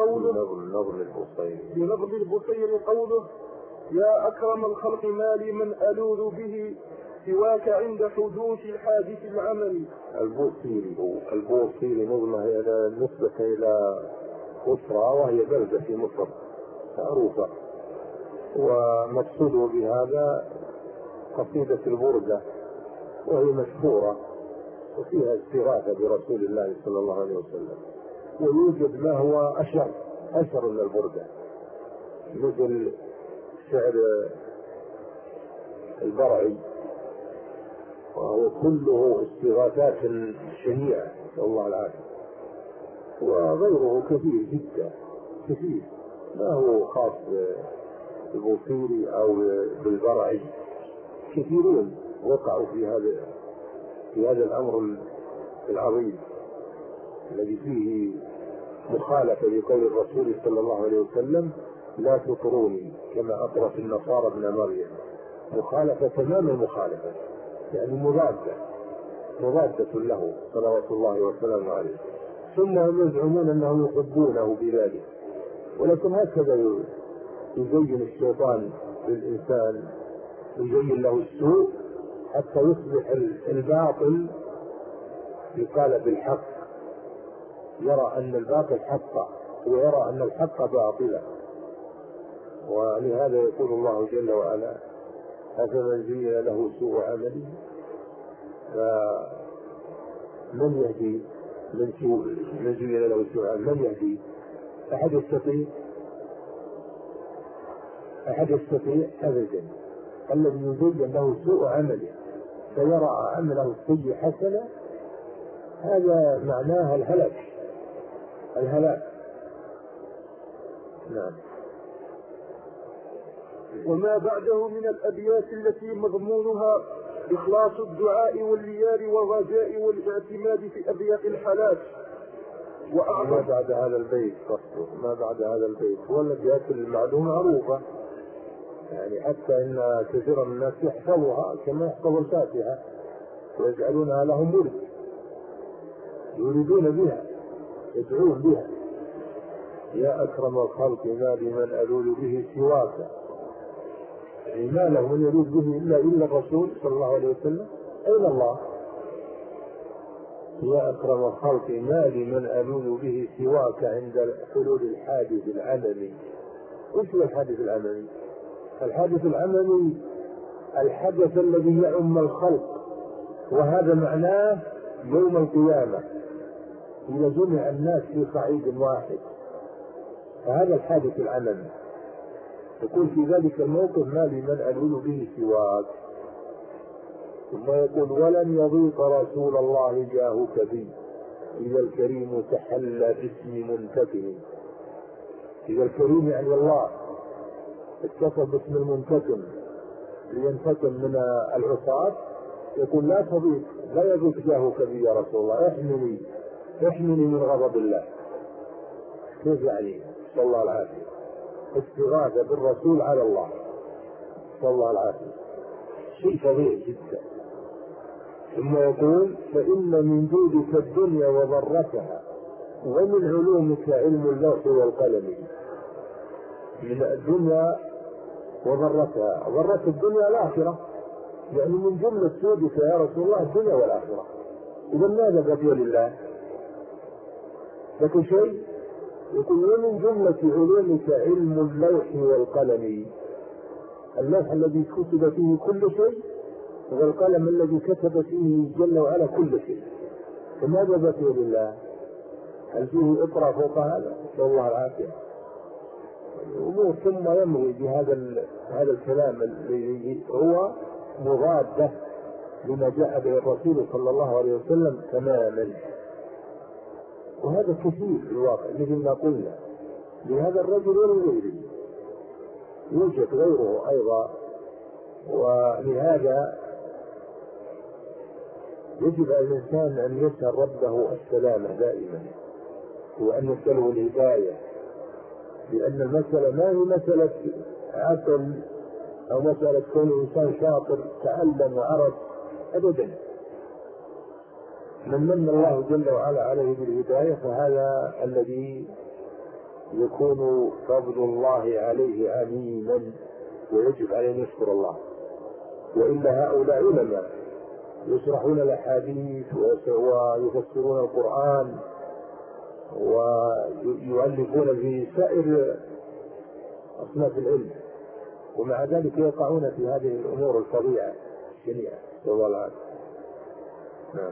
Speaker 1: قوله يا أكرم الخلق ما لي من ألوذ به سواك عند حدوث الحادث العملي.
Speaker 2: البوصيري نظمه نسبة إلى أسرى وهي بلدة في مصر معروفة، ومقصوده بهذا قصيدة البردة وهي مشهورة وفيها استغاثة برسول الله صلى الله عليه وسلم. ويوجد ما هو أشهر من البردة، مثل شعر البرعي، وهو كله استغاثات شنيعة نسأل الله العافية، وغيره كثير جدا كثير، ما هو خاص بالبوصيري أو بالبرعي، كثيرون وقعوا في هذا الأمر العظيم الذي فيه مخالفة لقول الرسول صلى الله عليه وسلم: لا تطروني كما أطرت النصارى ابن مريم. مخالفة تمام المخالفة، يعني مضادة له صلوات الله وسلامه عليه. ثم هم يزعمون أنهم يحبونه بذلك، ولكن هكذا يزين الشيطان للإنسان، يزين له السوء حتى يصبح الباطل يقال بالحق، يرى أن الباطل حقا ويرى أن الحق باطلا. ولهذا يقول الله جل وعلا: أفمن زين له سوء عمله فمن يهدي من زين له سوء عمله؟ من يهدي؟ أحد يستطيع أبدا. الذي يزين له سوء عمله فيرى عمله السيء حسنا، هذا معناه الهلاك. نعم.
Speaker 1: وما بعده من الأبيات التي مضمونها إخلاص الدعاء والليار والرجاء والاعتماد في أضيق الحالات.
Speaker 2: ما بعد هذا البيت ما بعد هذا البيت هو الأبيات المعلومة معروفة، يعني حتى إن كثيرا من الناس يحفظها كما يحفظ الفاتحة ويجعلونها لهم ورد، يريدون بها، يدعون بها: يا أكرم الخلق ما بمن ألول به سواك. يعني ما له من يريد به إلا الرسول صلى الله عليه وسلم. أين الله؟ يا أكرم الخلق ما لمن ألول به سواك عند حلول الحادث العملي. وش هو الحادث العملي؟ الحادث العملي الحدث الذي يعم الخلق، وهذا معناه يوم القيامة إذا جمع الناس في صعيد واحد، فهذا الحادث العملي. يقول في ذلك الموقف: ما لمن ألول به سواك. ثم يقول: ولن يضيق رسول الله جاهك بي إذا الكريم تحلى باسم منتقم. إذا الكريم يعني الله اتصف باسم المنتقم لينتقم من العصاة، يقول: لا يضيق جاهك بي يا رسول الله، احمني من غضب الله. كيف يعني؟ صلى الله العافية. استغاثة بالرسول على الله صلى الله العافية، شيء فظيع جدا. ثم يقول: فإن من جودك الدنيا وضرتها ومن علومك علم اللوح والقلم. من الدنيا وضرتها، ضرت الدنيا الآخرة، يعني من جملة جودك يا رسول الله الدنيا والآخرة. إذا ماذا بقي لله؟ لكن شيء. يقول: ومن جملة علومك علم اللوح والقلم. اللوح الذي كتب فيه كل شيء، والقلم الذي كتب فيه جل وعلا كل شيء. فماذا بقي لله؟ هل فيه إطراء فوق هذا؟ نسأل الله العافية. الأمور ثم يمضي بهذا الكلام الذي هو مضادة لما جاء به الرسول صلى الله عليه وسلم تماما. وهذا كثير في الواقع مثل ما قلنا لهذا الرجل ولغيره، يوجد غيره أيضا. ولهذا يجب على الإنسان أن يسأل ربه السلامة دائما، وأن يسأله الهداية، لأن المسألة ما هي مسألة عقل أو مسألة كون إنسان شاطر تعلم وعرف أبدا. من الله جل وعلا عليه بالهداية فهذا الذي يكون فضل الله عليه عميما، ويجب عليه أن يشكر الله. وإلا هؤلاء علماء يشرحون الأحاديث ويفسرون القرآن ويؤلفون في سائر أصناف العلم، ومع ذلك يقعون في هذه الأمور الفظيعة الشنيعة. والله نعم.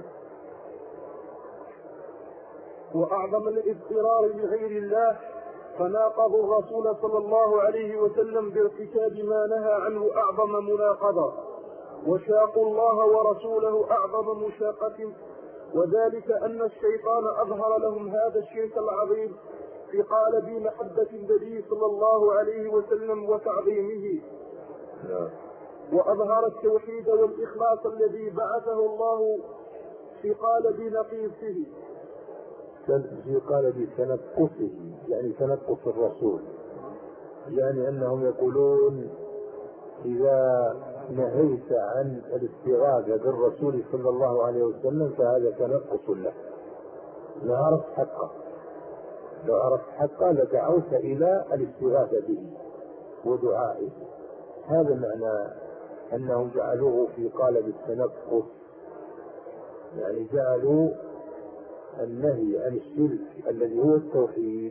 Speaker 1: وأعظم الاضطرار بغير الله فناقضوا الرسول صلى الله عليه وسلم بارتكاب ما نهى عنه أعظم مناقضة، وشاقوا الله ورسوله أعظم مشاقة، وذلك أن الشيطان أظهر لهم هذا الشرك العظيم في قالب محبة النبي صلى الله عليه وسلم وتعظيمه، وأظهر التوحيد والإخلاص الذي بعثه الله في قالب نقيصه،
Speaker 2: في قالب تنقصه، يعني تنقص الرسول، يعني أنهم يقولون إذا نهيت عن الاستغاثة بالرسول صلى الله عليه وسلم فهذا تنقص له. لو عرفت حقه لدعوت إلى الاستغاثة به ودعائه. هذا معنى أنهم جعلوه في قالب التنقص، يعني جعلوا النهي عن الشرك الذي هو التوحيد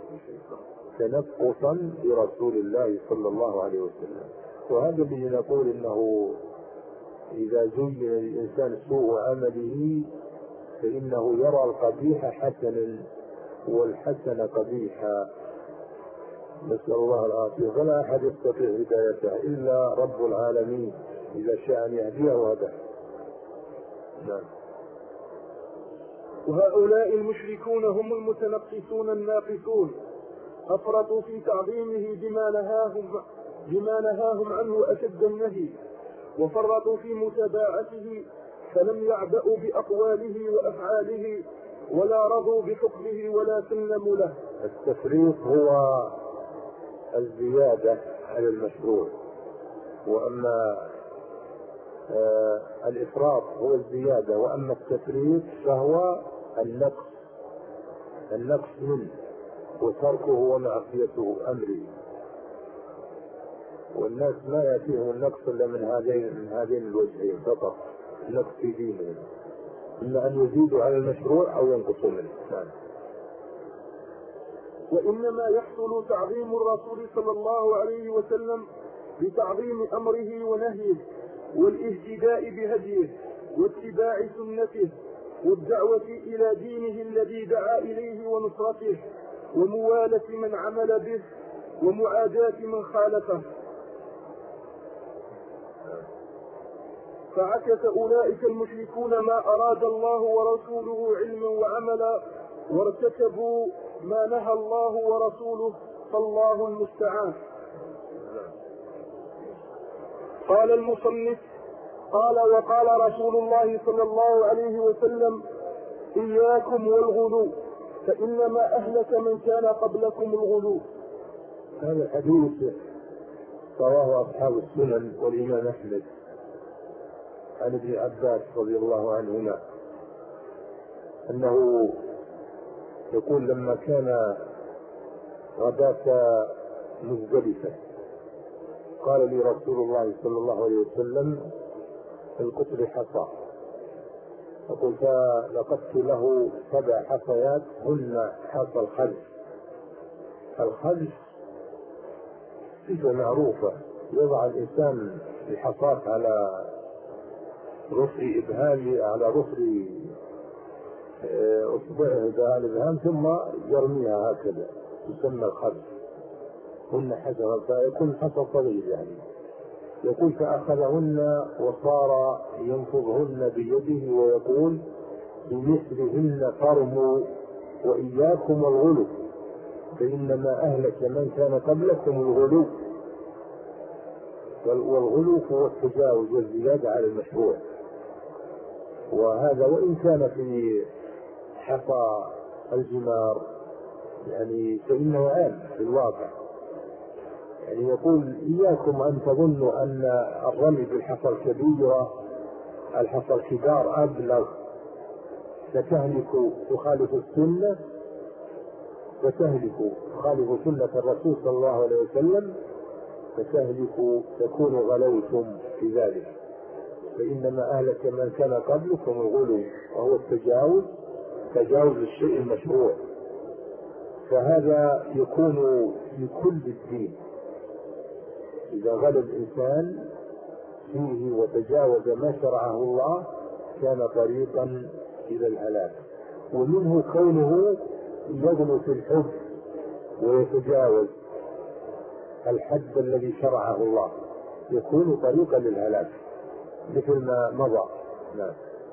Speaker 2: تنقصا برسول الله صلى الله عليه وسلم. وهذا الذي نقول إنه إذا زين للإنسان سوء عمله فإنه يرى القبيح حسنا والحسن قبيحا، نسأل الله العافية. فلا أحد يستطيع هدايته إلا رب العالمين، إذا شاء أن يهديه هداه. نعم.
Speaker 1: وهؤلاء المشركون هم المتنقصون الناقصون، أفرطوا في تعظيمه بما نهاهم عنه أشد النهي، وفرطوا في متابعته فلم يعبأوا بأقواله وأفعاله ولا رضوا بحكمه ولا سلموا له.
Speaker 2: التفريط هو الزيادة على المشروع، وأما الإفراط هو الزيادة، وأما التفريط فهو النقص منه وتركه ومعصيته أمره. والناس ما يأتيهم النقص إلا من هذين الوجهين فقط، النقص في دينهم، إما أن يزيدوا على المشروع أو ينقصوا منه.
Speaker 1: وإنما يحصل تعظيم الرسول صلى الله عليه وسلم بتعظيم أمره ونهيه والاهتداء بهديه واتباع سنته والدعوة إلى دينه الذي دعا إليه ونصرته وموالة من عمل به ومعاداة من خالفه. فعكس أولئك المشركون ما أراد الله ورسوله علما وعملا، وارتكبوا ما نهى الله ورسوله، فالله المستعان. قال المصنف: وقال رسول الله صلى الله عليه وسلم: إياكم والغلو فإنما أهلك من كان قبلكم الغلو.
Speaker 2: هذا الحديث رواه أصحاب السنن والإمام أحمد عن ابن عباس رضي الله عنهما أنه يقول: لما كان غداة مزدلفة قال لي رسول الله صلى الله عليه وسلم: القط لي حصى. فقلت: فلقدت له 7 حصيات هن حصى الخلف صفة معروفة، يضع الإنسان الحصاة على رفع إبهامه، على رفع أصبعه ذا الإبهام، ثم يرميها هكذا، تسمى الخلف. هن حصى، فيكون حصى صغير يعني. يقول: فأخذهن وصار ينفضهن بيده ويقول: بمثلهن فرموا وإياكم الغلو فإنما أهلك من كان قبلكم الغلو. والغلو هو التجاوز والزيادة على المشروع، وهذا وإن كان في حصى الجمار يعني فإنه عام في الواقع. يعني يقول: إياكم أن تظنوا أن الرمي بالحصى الكبيرة، الحصى الكبار أبلغ، فتهلكوا تخالف السنة، تخالف سنة الرسول صلى الله عليه وسلم، فتهلكوا تكونوا غلوتم في ذلك. فإنما أهلك من كان قبلكم الغلو، وهو تجاوز الشيء المشروع. فهذا يكون في كل الدين، إذا غلى الإنسان فيه وتجاوز ما شرعه الله كان طريقا إلى الهلاك. ومنه كونه يغلو في الحب ويتجاوز الحد الذي شرعه الله، يكون طريقا للهلاك. مثل ما مضى. نعم.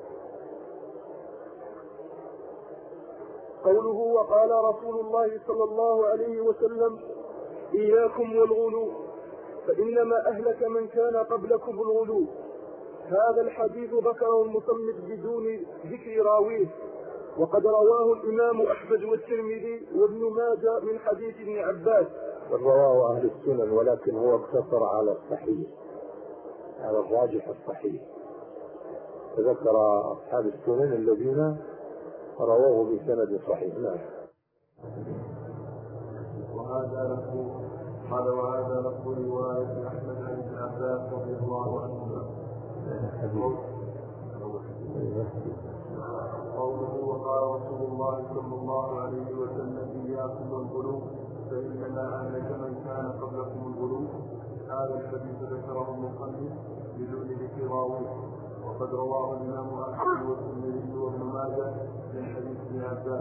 Speaker 1: قوله وقال رسول الله صلى الله عليه وسلم إياكم والغلو فإنما أهلك من كان قبلكم الغلو. هذا الحديث ذكره المصنف بدون ذكر راويه، وقد رواه الإمام أحمد والترمذي وابن ماجه من حديث ابن عباس.
Speaker 2: رواه أهل السنن، ولكن هو اقتصر على الصحيح، على الراجح الصحيح، فذكر أصحاب السنن الذين رواه بسند صحيح. نعم.
Speaker 3: وهذا لفظ رواية أحمد عن ابن عباس رضي الله عنهما. قوله وقال رسول الله صلى الله عليه وسلم إياكم والغلو فإنما أهلك من كان قبلكم الغلو. هذا الحديث ذكره المصنف بدون ذكر راويه، وقد رواه الإمام أحمد والترمذي وابن ماجه من حديث ابن عباس.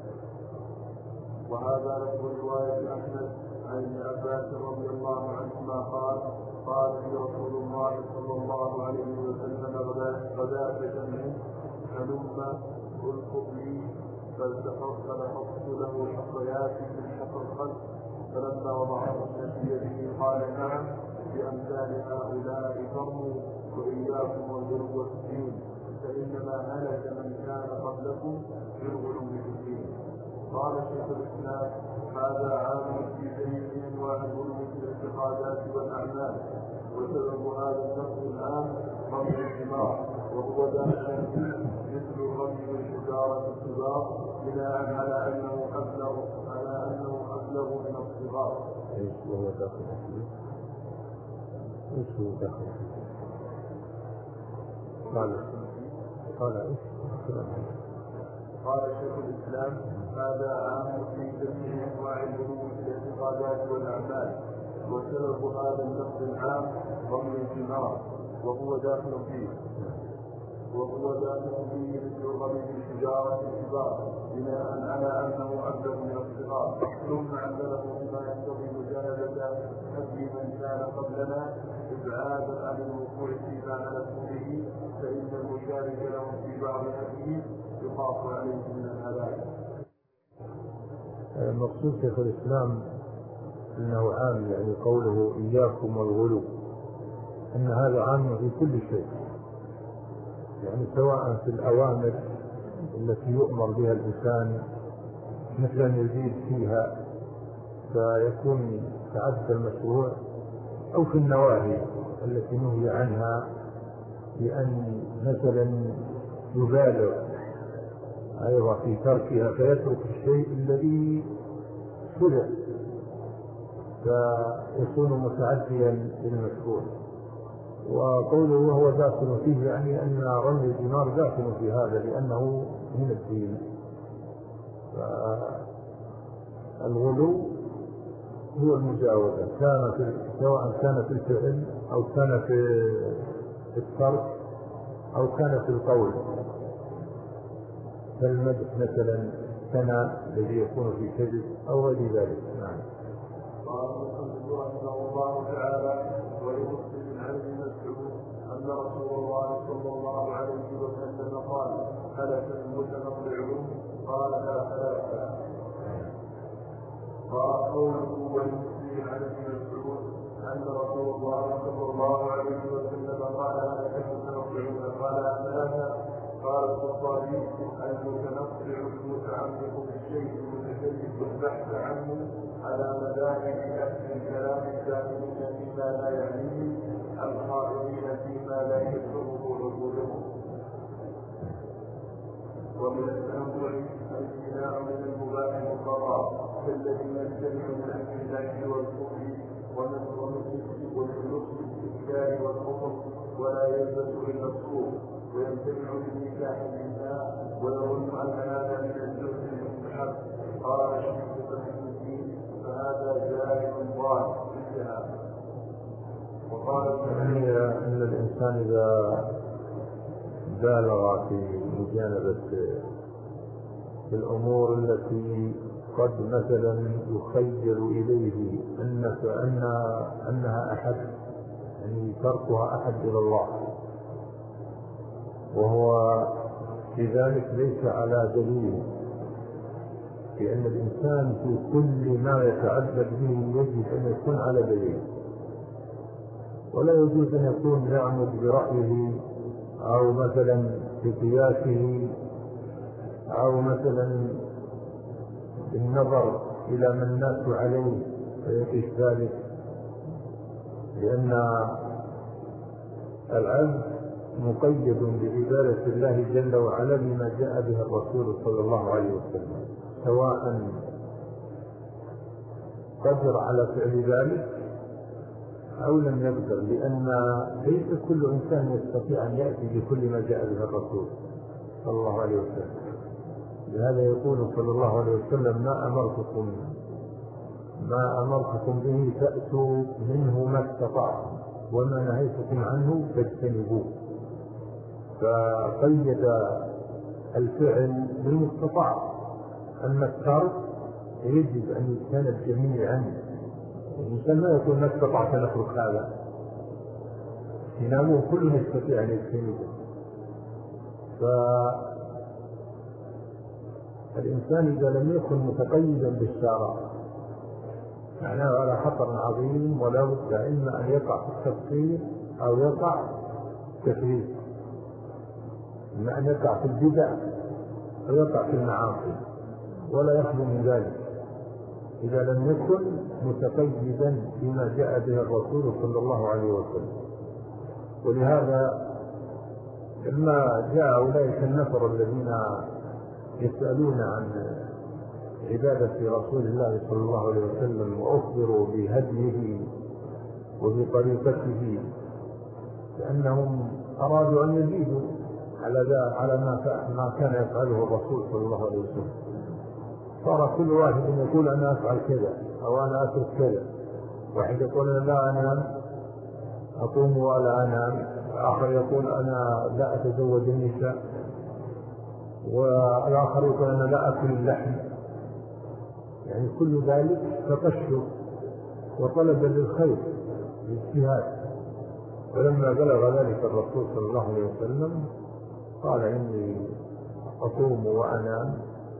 Speaker 3: وهذا لفظ رواية أحمد عن ابن عباس رضي الله عنهما قال لي رسول الله صلى الله عليه وسلم غداة جمع هلم القط لي فلحقت له حصيات من حق الخلق، فلما وضعهن في يده قال نعم بأمثال هؤلاء فرموا وإياكم والغلو في الدين فإنما هلك من كان قبلكم بالغلو في الدين. قال شيخ الإسلام هذا عام في جميع أنواع الغلو في الاعتقادات والأعمال، وسبب هذا النص الآن رمي الحمار، وهو داخل مثل الرمي بالحجارة الكبار بناء على أنه أبلغ من الصغار.
Speaker 2: وهو داخل
Speaker 3: قال شيخ الإسلام هذا عام في جميع أنواع الغلو في الاعتقادات والأعمال، وسبب هذا النص العام رمي الحمار وهو داخل فيه مثل الرمي بالحجارة الكبار بناء على أنه أبلغ من الصغار. ثم علله بما يقتضي مجانبة هدي من كان قبلنا إبعادا عن الوقوع فيما هلكوا به، فإن المشارك لهم في بعض هديه يخاف عليه من الهلاك.
Speaker 2: المقصود شيخ الإسلام أنه عام، يعني قوله إياكم والغلو أن هذا عام في كل شيء، يعني سواء في الأوامر التي يؤمر بها الإنسان مثل أن يزيد فيها فيكون تعدى المشروع، أو في النواهي التي نهي عنها بأن مثلا يبالغ أيضا في تركها فيترك الشيء الذي شرع فيكون متعديا للمشروع. وقوله وهو داخل فيه يعني أن رمي الجمار داخل في هذا لأنه من الدين. فالغلو هو المجاوزة، سواء كان في الفعل أو كان في الترك أو كان في القول، كالمدح مثلا كان الذي يكون في كذب أو غير ذلك. نعم.
Speaker 3: قال رحمه الله تعالى ولمسلم عن ابن مسعود أن رسول الله صلى الله عليه وسلم قال هلك المتنطعون قال لا هلاك. قال قوله ولمسلم عن ابن مسعود أن رسول الله صلى الله عليه وسلم قال هلك المتنطعون قال هلاك. قال الخطابي المتنطع المتعمق بالشيء المتكلف البحث عنه على مذاهب أهل الكلام الداخلين فيما لا يعنيه الخائرين فيما لا يسره عقولهم. ومن التنوع الامتناع من المباح المضطر كالذي يمتنع من أهل النهي والكفر ومن الاستذكار والكفر ولا يلبس إلا الصوف، ويمتنع من نكاح النساء ويظن أن هذا من الزهد المستحب. قال الشيخ الدين فهذا جاهل ضال انتهى. وقال
Speaker 2: أن الإنسان إذا بالغ في مجانبة الأمور التي قد مثلا يخيل إليه أنها أحد، يعني تركها أحد إلى الله، وهو في ذلك ليس على دليل، لأن الإنسان في كل ما يتعبد به يجب أن يكون على دليل، ولا يجوز أن يكون يعمد برأيه أو مثلا بقياسه أو مثلا بالنظر إلى من الناس عليه فيقيس ذلك، لأن العبد مقيد بعبادة الله جل وعلا بما جاء به الرسول صلى الله عليه وسلم، سواء قدر على فعل ذلك أو لم يقدر، لأن ليس كل إنسان يستطيع أن يأتي بكل ما جاء به الرسول صلى الله عليه وسلم. لهذا يقول صلى الله عليه وسلم: ما أمرتكم به فأتوا منه ما استطعتم وما نهيتكم عنه فاجتنبوه. فقيد الفعل بالمستطاع، أما الترك يجب أن يجتنب جميعا. الإنسان ما يقول ما استطعت نترك هذا، اجتنابه كل يستطيع أن يجتنبه. فالإنسان إذا لم يكن متقيدا بالشرع معناه على خطر عظيم، ولا بد إما أن يقع في التفصيل أو يقع في التفريط، إما أن يقع في البدع أو يقع في المعاصي، ولا يخلو من ذلك إذا لم يكن متقيدا بما جاء به الرسول صلى الله عليه وسلم. ولهذا لما جاء أولئك النفر الذين يسألون عن عبادة رسول الله صلى الله عليه وسلم وأخبروا بهديه وبطريقته، لأنهم أرادوا أن يزيدوا على ما كان يفعله الرسول صلى الله عليه وسلم، صار كل واحد يقول أنا أفعل كذا أو أنا أترك كذا. واحد يقول لا أنام أقوم ولا أنام، آخر يقول أنا لا أتزوج النساء، والآخر يقول أنا لا أكل اللحم. يعني كل ذلك تقشف وطلب للخير باجتهاد. ولما بلغ ذلك الرسول صلى الله عليه وسلم قال إني أصوم وأنام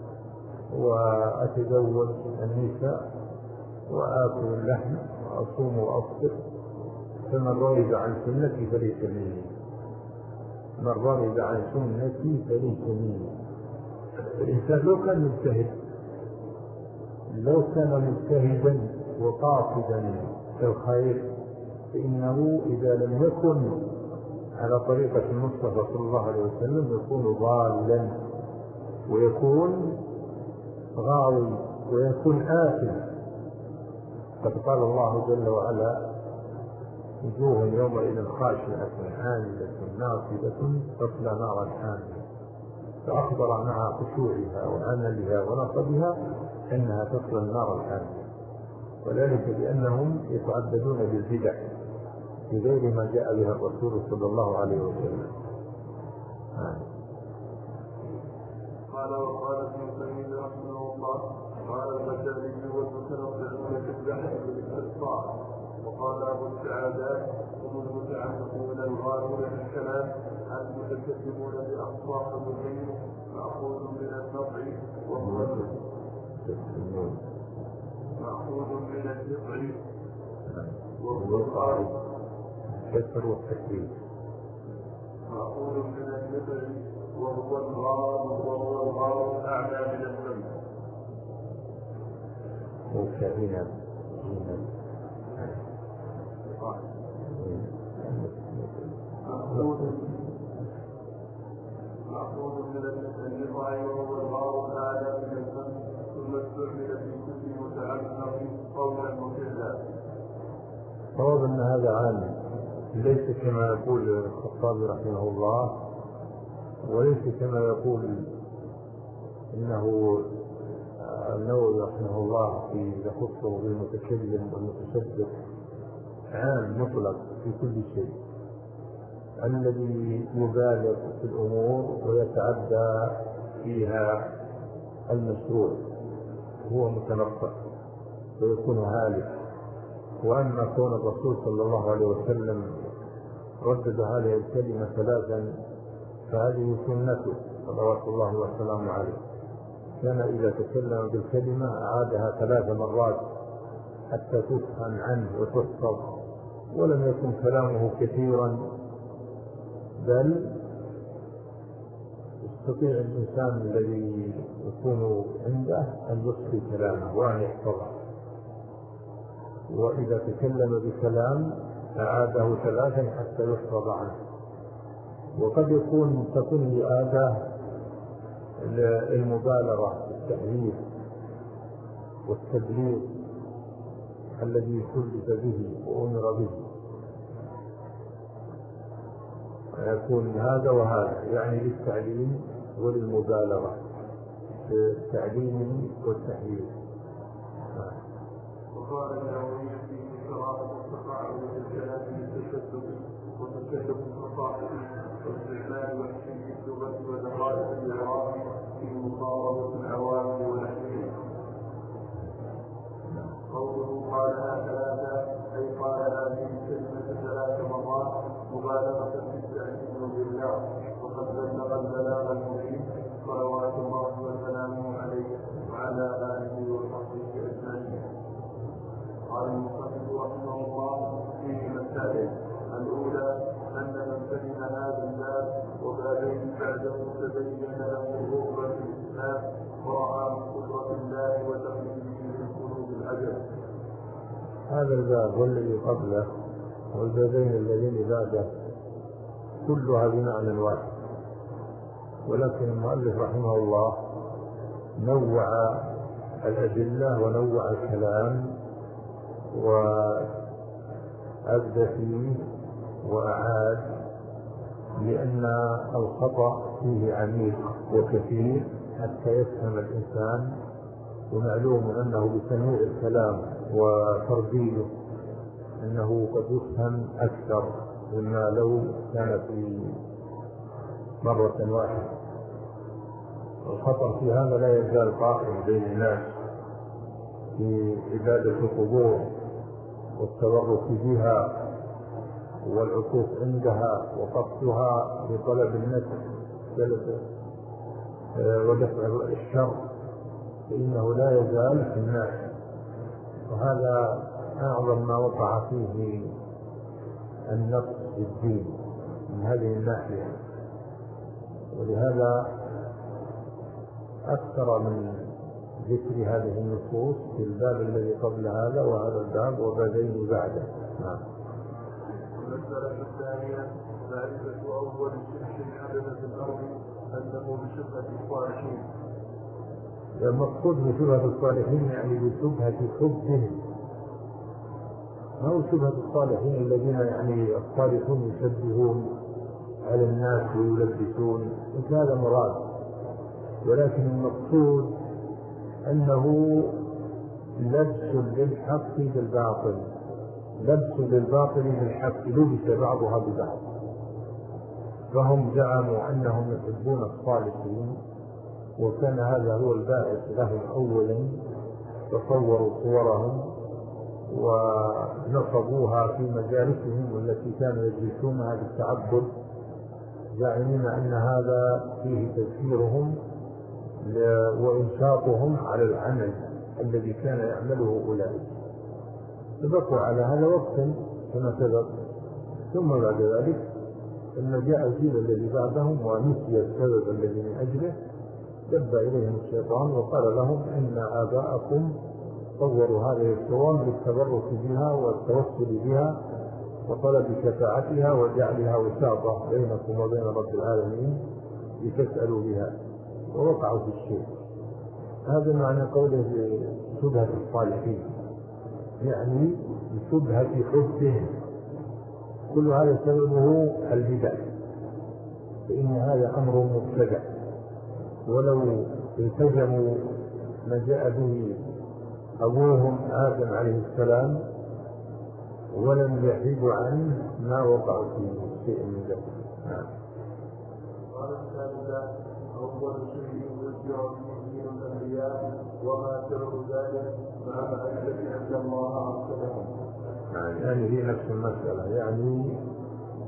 Speaker 2: وأتزوج النساء وآكل اللحم وأصوم وأفطر، فمن رغب عن سنتي فليس مني، من رغب عن سنتي فليس مني. الإنسان لو كان مجتهدا وقاصدا في الخير فإنه إذا لم يكن على طريقة المصطفى صلى الله عليه وسلم يكون ضالا ويكون غاوي ويكون آثم. قد قال الله جل وعلا: وجوه يومئذ خاشعة عاملة ناصبة تصلى نارا حامية، فأخبر مع خشوعها وعملها ونصبها أنها تصلى النار الحامية، وذلك بأنهم يتعبدون بالبدع بغير ما جاء بها الرسول صلى الله عليه وسلم.
Speaker 3: قال وقال ابن تيمية رحمه الله: قال المشاريع والمتنطعون في البحث بالاستقصاء. وقال أبو السعادات: هم المتعمقون الغالون في الكلام المتكلمون بأقصى مبين مأخوذ من النطع وهو القارئ كسر والتكليف، مأخوذ من النطع وهو الغار الأعلى من السمع
Speaker 2: وكائنا
Speaker 3: مأخوذ من النطع وهو الغار الأعلى من السمع، ثم استعمل في كل متعمق قولا وكذا.
Speaker 2: صواب أن هذا عام، ليس كما يقول الخطابي رحمه الله، وليس كما يقول إنه النووي رحمه الله في يخصه بالمتكلم والمتشدد. عام مطلق في كل شيء، الذي يبالغ في الأمور ويتعدى فيها المشروع هو متنطع ويكون هالك. وأما كون الرسول صلى الله عليه وسلم ردد هذه الكلمة ثلاثا فهذه سنته صلوات الله وسلامه عليه. كان إذا تكلم بالكلمة أعادها 3 مرات حتى تفهم عنه وتحفظ، ولم يكن كلامه كثيرا، بل يستطيع الإنسان الذي يكون عنده أن يصفي كلامه وأن يحفظه. وإذا تكلم بكلام أعاده 3 حتى يحفظ عنه. وقد تكون الإعادة المبالغة في التحذير والتبليغ الذي كلف به وأمر به، يكون هذا وهذا، يعني للتعليم وللمبالغة في التعليم والتحذير.
Speaker 3: وقال النووي في قراءة التفاعل بالكلام بالتشدد وتكلف الفصاحة واستعمال وحشي اللغة ودقائق الإعراب في مقاربة العوام ونحوهم. قوله قالها 3 أي قال هذه الكلمة 3 مرات مبالغة في التعليم بالله، وقد بلغ البلاغ المبين صلوات الله وسلامه عليه وعلى آله وصحبه أجمعين. قال المصنف رحمه الله فيه مسائل: الأولى أن من فهم هذا الباب وبابين بعده تبين له الرغبة في الإسلام ورأى من قدرة الله وتقليده في قلوب العجب.
Speaker 2: هذا الباب والذي قبله والبابين الذين بعده كلها بمعنى واحد، ولكن المؤلف رحمه الله نوع الأدلة ونوع الكلام وأبدى فيه وأعاد، لأن الخطأ فيه عميق وكثير حتى يفهم الإنسان. ومعلوم أنه بتنويع الكلام وترديده أنه قد يفهم أكثر مما لو كان في مرة واحدة. الخطأ في هذا لا يزال قائم بين الناس في عبادة القبور والتبرك بها والعكوف عندها وقصدها لطلب النفع ودفع الشر، فإنه لا يزال في الناس، وهذا أعظم ما وقع فيه النقص في الدين من هذه الناحية. ولهذا أكثر من ذكر هذه النصوص في الباب الذي قبل هذا وهذا الباب وبابين بعده. نعم.
Speaker 3: المسألة الثانية معرفة أول شرك حدث في الأرض أنه بشبهة الصالحين.
Speaker 2: المقصود بشبهة الصالحين يعني بشبهة حبهم، ما هو شبهة الصالحين الذين يعني الصالحون يشبهون على الناس ويلبسون، هذا مراد. ولكن المقصود أنه لبس للحق بالباطل، لبس للباطل بالحق، لبس بعضها ببعض. فهم زعموا أنهم يحبون الصالحين، وكان هذا هو الباعث لهم أولا، تصوروا صورهم ونصبوها في مجالسهم التي كانوا يجلسونها بالتعبد، زعمين أن هذا فيه تذكيرهم وإنشاطهم على العمل الذي كان يعمله أولئك. فبقوا على هذا وقتا كما سبق، ثم بعد ذلك لما جاء الجيل الذي بعدهم ونسي السبب الذي من أجله دب إليهم الشيطان وقال لهم إن آباءكم صوروا هذه الصور للتبرك بها والتوسل بها وطلب شفاعتها وجعلها وساطة بينكم وبين رب العالمين لتسألوا بها، ووقعوا في الشرك. هذا معنى قوله بشبهة الصالحين، يعني بشبهة حبهم. كل هذا سببه البدع، فإن هذا أمر مبتدع، ولو التزموا ما جاء به أبوهم آدم عليه السلام ولم يحيدوا عنه ما وقعوا في شيء من ذلك.
Speaker 3: قال الثالثة أول شيء ذكر فيه من الأنبياء وما سبب ذلك مع معرفة أن الله أرسلهم.
Speaker 2: يعني في نفس المسألة، يعني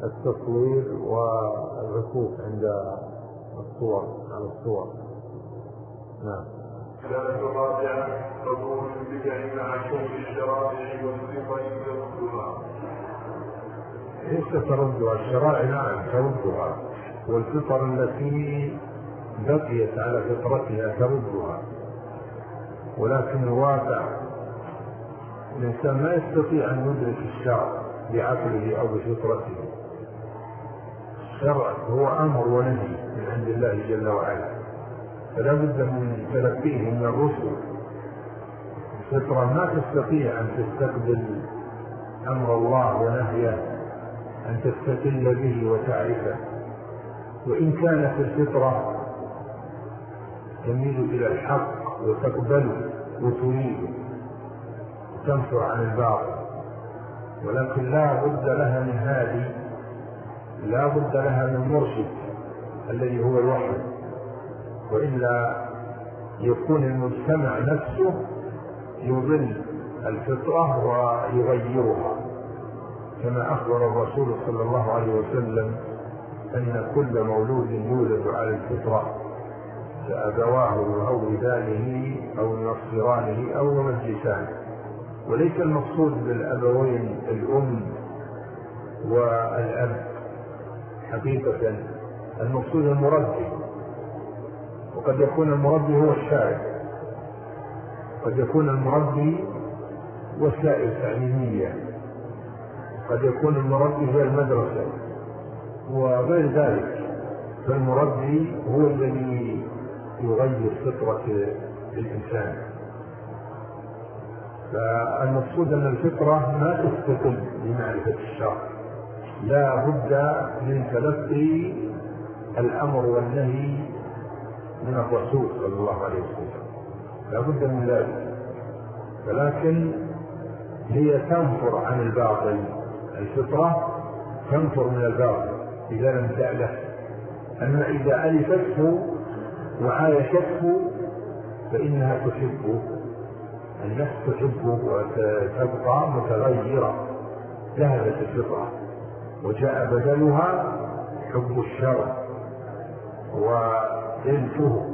Speaker 2: التصوير والركوب عند الصور على الصور. نعم.
Speaker 3: الثالث الرابع قبول البدع مع شرب الشرائع والفطر يردها.
Speaker 2: ليس تردها الشرائع، نعم تردها، والفطر التي بقيت على فطرتها تردها، ولكن الواقع الإنسان ما يستطيع أن يدرك الشرع بعقله أو بفطرته. الشرع هو أمر ونهي من عند الله جل وعلا، فلا بد من تلقيه من الرسل. الفطرة ما تستطيع أن تستقبل أمر الله ونهيه، أن تستدل به وتعرفه، وإن كانت الفطرة تميل إلى الحق وتقبله وتريده وتنفر عن الباطل، ولكن لا بد لها من هادي، لا بد لها من مرشد الذي هو الوحي، وإلا يكون المجتمع نفسه يضل الفطرة ويغيرها، كما أخبر الرسول صلى الله عليه وسلم أن كل مولود يولد على الفطرة فأبواه يهودانه أو ينصرانه أو يمجسانه. وليس المقصود بالأبوين الأم والأب حقيقة، المقصود المربي، وقد يكون المربي هو الشارع، قد يكون المربي وسائل تعليمية، قد يكون المربي هي المدرسة وغير ذلك، فالمربي هو الذي يغير فطرة الإنسان. فالمقصود أن الفطرة ما تستقل بمعرفة الشرع، لا بد من تلقي الأمر والنهي من الرسول صلى الله عليه وسلم، لا بد من ذلك، ولكن هي تنفر عن الباطل، الفطرة تنفر من الباطل إذا لم تعلم، أما إذا ألفته وعايشته فإنها تحبه، النفس تحبه وتبقى متغيرة، ذهبت الفطرة وجاء بدلها حب الشر وإلفه،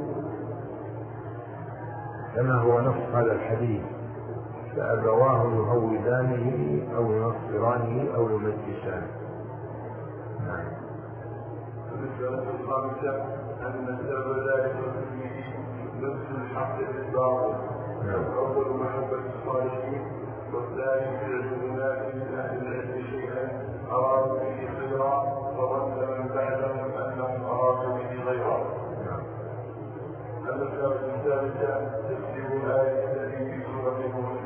Speaker 2: كما هو نص هذا الحديث: فأبواه يهودانه أو ينصرانه أو يمجسانه. نعم.
Speaker 3: المسألة الخامسة أن سبب ذلك كله نفس الحق بالباطل، الأول محبة الصالحين، والثاني فعل أناس من أهل العلم شيئا أرادوا به خيرا وظن من بعدهم أنهم أرادوا به غيرا. المسألة الثالثة تفسير الآية التي في سورة هود.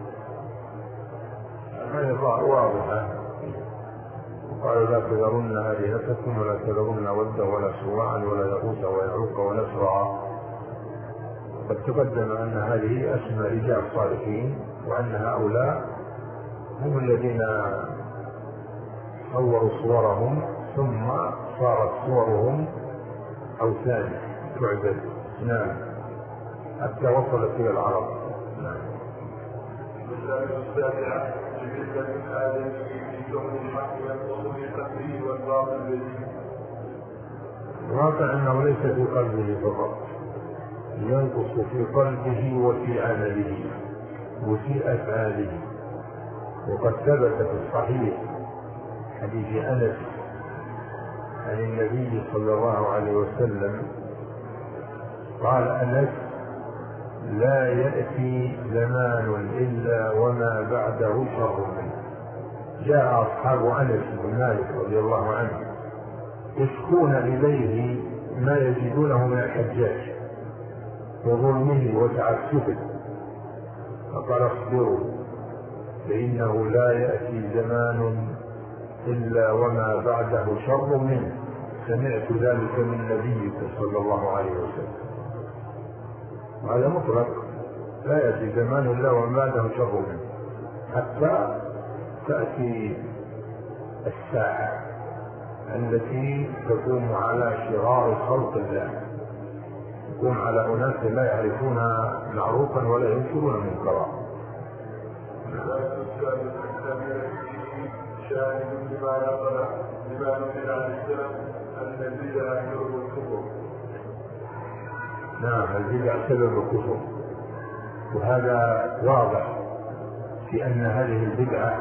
Speaker 2: هذه واضحة، قال: لا تذرن آلهتكم ولا تذرن ودا ولا سواعا ولا يغوث ويعوق ونسرا. قد تقدم أن هذه أسماء رجال صالحين، وأن هؤلاء هم الذين صوروا صورهم ثم صارت صورهم أوثان تعبد. نعم، حتى وصلت إلى العرب. نعم.
Speaker 3: المسألة السابعة جبلة الآدم في كون الحق ينقص في قلبه والباطل به.
Speaker 2: الواقع أنه ليس في قلبه فقط، ينقص في قلبه وفي عمله وفي أفعاله. وقد ثبت في الصحيح حديث أنس عن النبي صلى الله عليه وسلم قال أنس: لا يأتي زمان إلا وما بعده شر منه. جاء أصحاب أنس بن مالك رضي الله عنه يشكون إليه ما يجدونه من الحجاج وظلمه وتعسفه، فقال: اصبروا فإنه لا يأتي زمان إلا وما بعده شر منه، سمعت ذلك من نبيكم صلى الله عليه وسلم. وهذا مطلق، لا يأتي زمان إلا وما بعده شر منه، حتى تأتي الساعة التي تقوم على شرار خلق الله، تقوم على أناس لا يعرفون معروفا ولا ينكرون منكرا.
Speaker 3: شاهد بما نقل لما نقل عن السلف أن البدع سبب الكفر.
Speaker 2: نعم، البدع سبب الكفر، وهذا واضح في أن هذه البدعة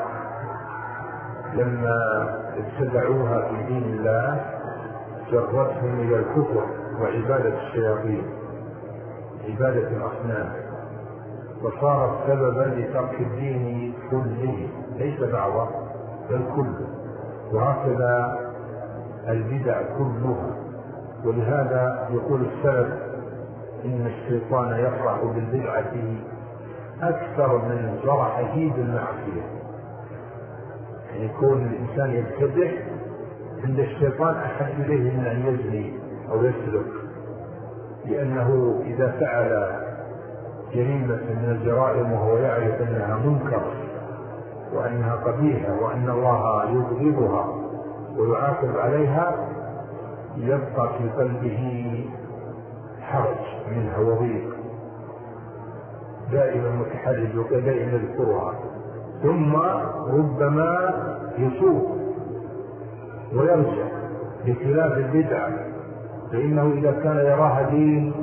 Speaker 2: لما ابتدعوها في دين الله جرتهم إلى الكفر وعبادة الشياطين، عبادة الأصنام، وصارت سببا لترك الدين كله، ليس بعضه بل كله. وهكذا البدع كلها. ولهذا يقول السلف إن الشيطان يفرح بالبدعة أكثر من فرحه بالمعصية. يعني يكون الإنسان يبتدع عند الشيطان أحب إليه من أن يزني أو يسلك، لأنه إذا فعل جريمة من الجرائم وهو يعرف أنها منكر وأنها قبيحة وأن الله يبغضها ويعاقب عليها، يبقى في قلبه حرج منها وضيق، دائما متحرج ودائما يذكرها، ثم ربما يسوء ويرجع، بخلاف البدعة فإنه إذا كان يراها دين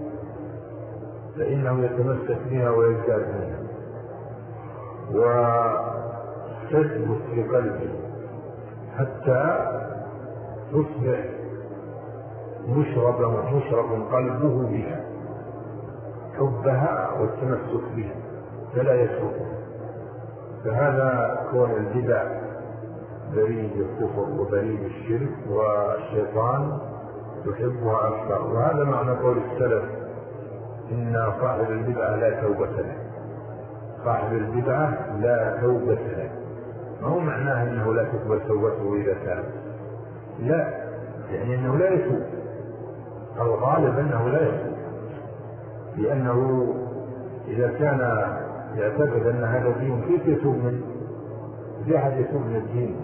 Speaker 2: فإنه يتمسك بها ويزداد منها وتثبت في قلبه حتى تصبح مشرب قلبه بها، حبها والتمسك بها فلا يتركها. فهذا كون البدع بريد الكفر وبريد الشرك، والشيطان يحبها أكثر. وهذا معنى قول السلف إن صاحب البدعة لا توبة له. صاحب البدعة لا توبة له، ما هو معناه أنه لا تقبل توبته إذا تاب، لا، يعني أنه لا يتوب. الغالب أنه لا يتوب، لأنه إذا كان يعتقد أن هذا الدين كيف يتوب منه؟ لا أحد يتوب من الدين.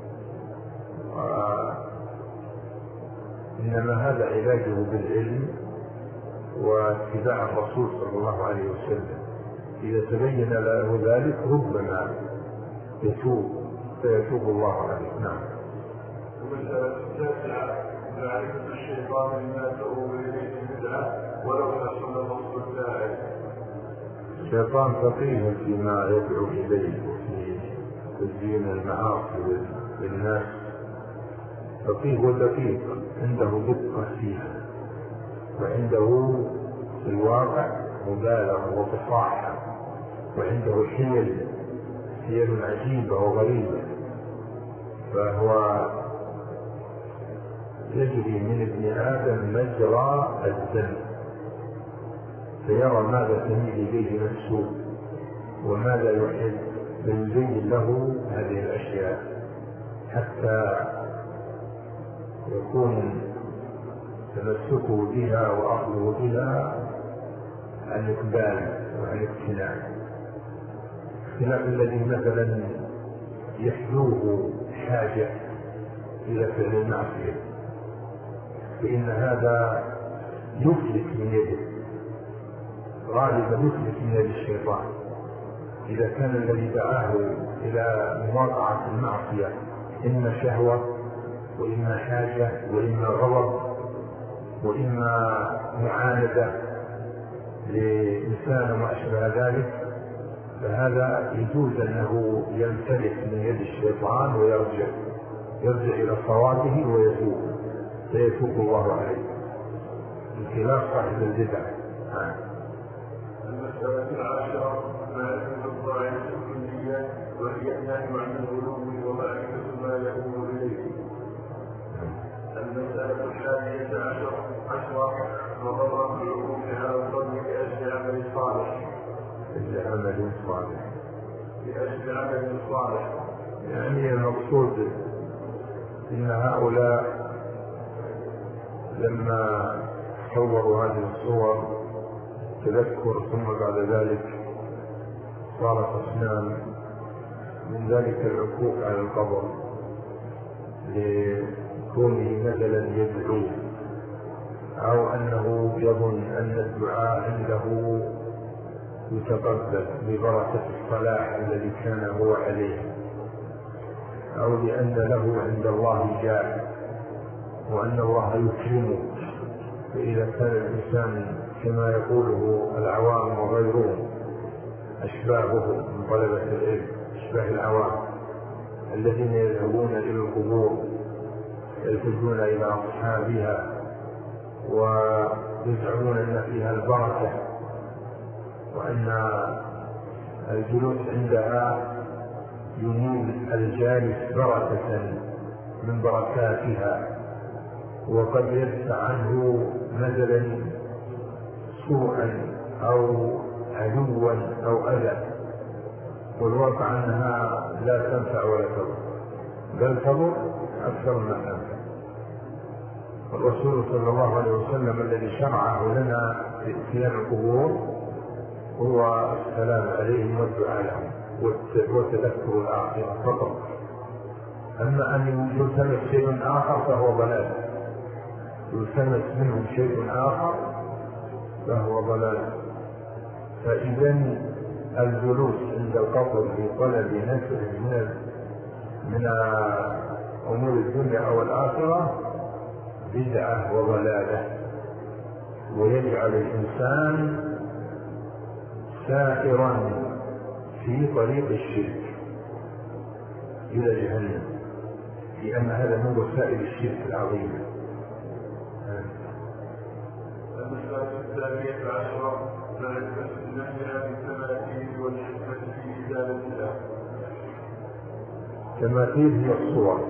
Speaker 2: إنما هذا علاجه بالعلم واتباع الرسول صلى الله عليه وسلم. إذا تبين له ذلك ربما يتوب فيتوب الله عليه. نعم.
Speaker 3: ومسألة التاسعة معرفة الشيطان لما تؤول إليه البدعة ولو حصل نص الداعي.
Speaker 2: الشيطان فقيه فيما يدعو إليه وفي تزيين المعاصي للناس، فقيه ودقيق، عنده دقة فيها، وعنده في الواقع مبالغة وفصاحة، وعنده حيل عجيبة وغريبة. فهو يجري من ابن آدم مجرى الدم، فيرى ماذا تميل إليه نفسه وماذا يحب، فيزين له هذه الأشياء حتى يكون تمسكه بها وأخذه بها عن إقبال وعن اقتناع، خلاف الذي مثلا يحلوه حاجة إلى فعل المعصية، فإن هذا يفلت من يده، غالبا يفلت من يد الشيطان. إذا كان الذي دعاه إلى مواقعة المعصية إما شهوة وإما حاجة وإما غضب وإما معاندة لإنسان وما أشبه ذلك، فهذا يجوز أنه يمتلك من يد الشيطان ويرجع إلى صوابه ويتوب، فيتوب الله عليه، بخلاف صاحب البدع.
Speaker 3: المسألة العاشرة معرفة الضائع الكلية وهي النهي عن الغلو ومعرفة ما يؤول إليه. المسألة الحادية عشرة نظر العلوم على الظن لأجل عمل صالح. لأجل عمل صالح
Speaker 2: يعني المقصود إن هؤلاء لما صوروا هذه الصور تذكر، ثم بعد ذلك صارت أصنام، من ذلك العقوق على القبر لكونه مثلا يدعو، أو أنه يظن أن الدعاء عنده يتقبل ببركة الصلاح الذي كان هو عليه. أو لأن له عند الله جاه وأن الله يكرمه. فإذا كان الإنسان كما يقوله العوام وغيرهم أشباهه من طلبة العلم، أشباه العوام الذين يذهبون إلى القبور يلتجون إلى أصحابها ويزعمون أن فيها البركة وأن الجلوس عندها ينيل الجالس بركة من بركاتها، وقد يدفع عنه مثلا سوءا أو عدوا أو أذى، والواقع أنها لا تنفع ولا تضر، بل تضر أكثر ما تنفع. الرسول صلى الله عليه وسلم الذي شرعه لنا في اتيان القبور هو السلام عليهم والدعاء لهم وتذكر الآخرة فقط. أما أن يلتمس شيء آخر فهو ضلال، يلتمس منهم شيء آخر فهو ضلال. فإذا الجلوس عند القبر في طلب نفع من أمور الدنيا أو الآخرة بدعة وضلالة، ويجعل الإنسان سائرا في طريق الشرك إلى جهنم، لأن هذا من وسائل الشرك العظيمة.
Speaker 3: المسألة 12 معرفة النهي عن التماثيل والحكمة في إزالتها.
Speaker 2: التماثيل هي الصور،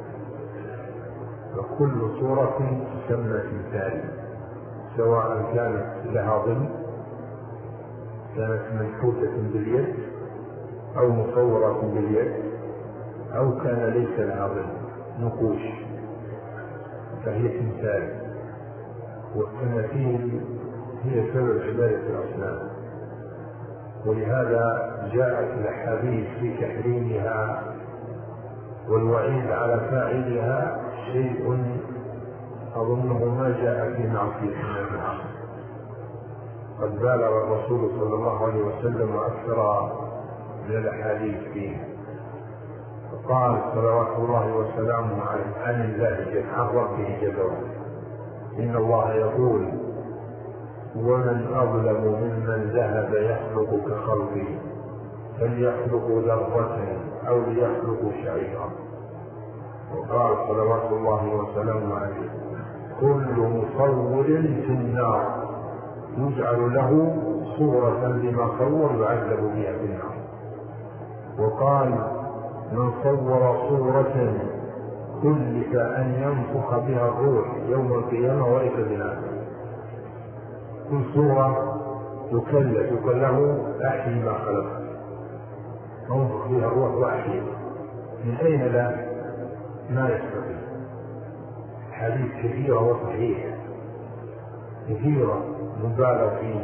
Speaker 2: وكل صورة تسمى تمثال، سواء كانت لها ظل، كانت منحوتة باليد أو مصورة باليد، أو كان ليس لها ظل نقوش، فهي تمثال. والتماثيل هي سبب عبادة الأصنام، ولهذا جاءت الأحاديث في تحريمها والوعيد على فاعلها شيء أظنه ما جاء في معصية من المعاصي. قد بالغ الرسول صلى الله عليه وسلم وأكثر من الأحاديث فيه، فقال صلوات الله وسلامه عن الله عن ربه جل إن الله يقول ومن أظلم ممن ذهب يخلق كخلقه فليخلقوا ذرة أو ليخلقوا شعيرا. وقال صلوات الله وسلامه عليه كل مصور في النار يجعل له صورة لما صور يعذب بها في النار. وقال من صور صورة كلف أن ينفخ بها الروح يوم القيامة وليس بناء. كل صورة يكلف يقول له أحيي ما خلقت، انفخ بها الروح وأحيي، من أين لا؟ ما يستطيع. حديث كثيرة وصحيحة كثيرة مبالغ فيه،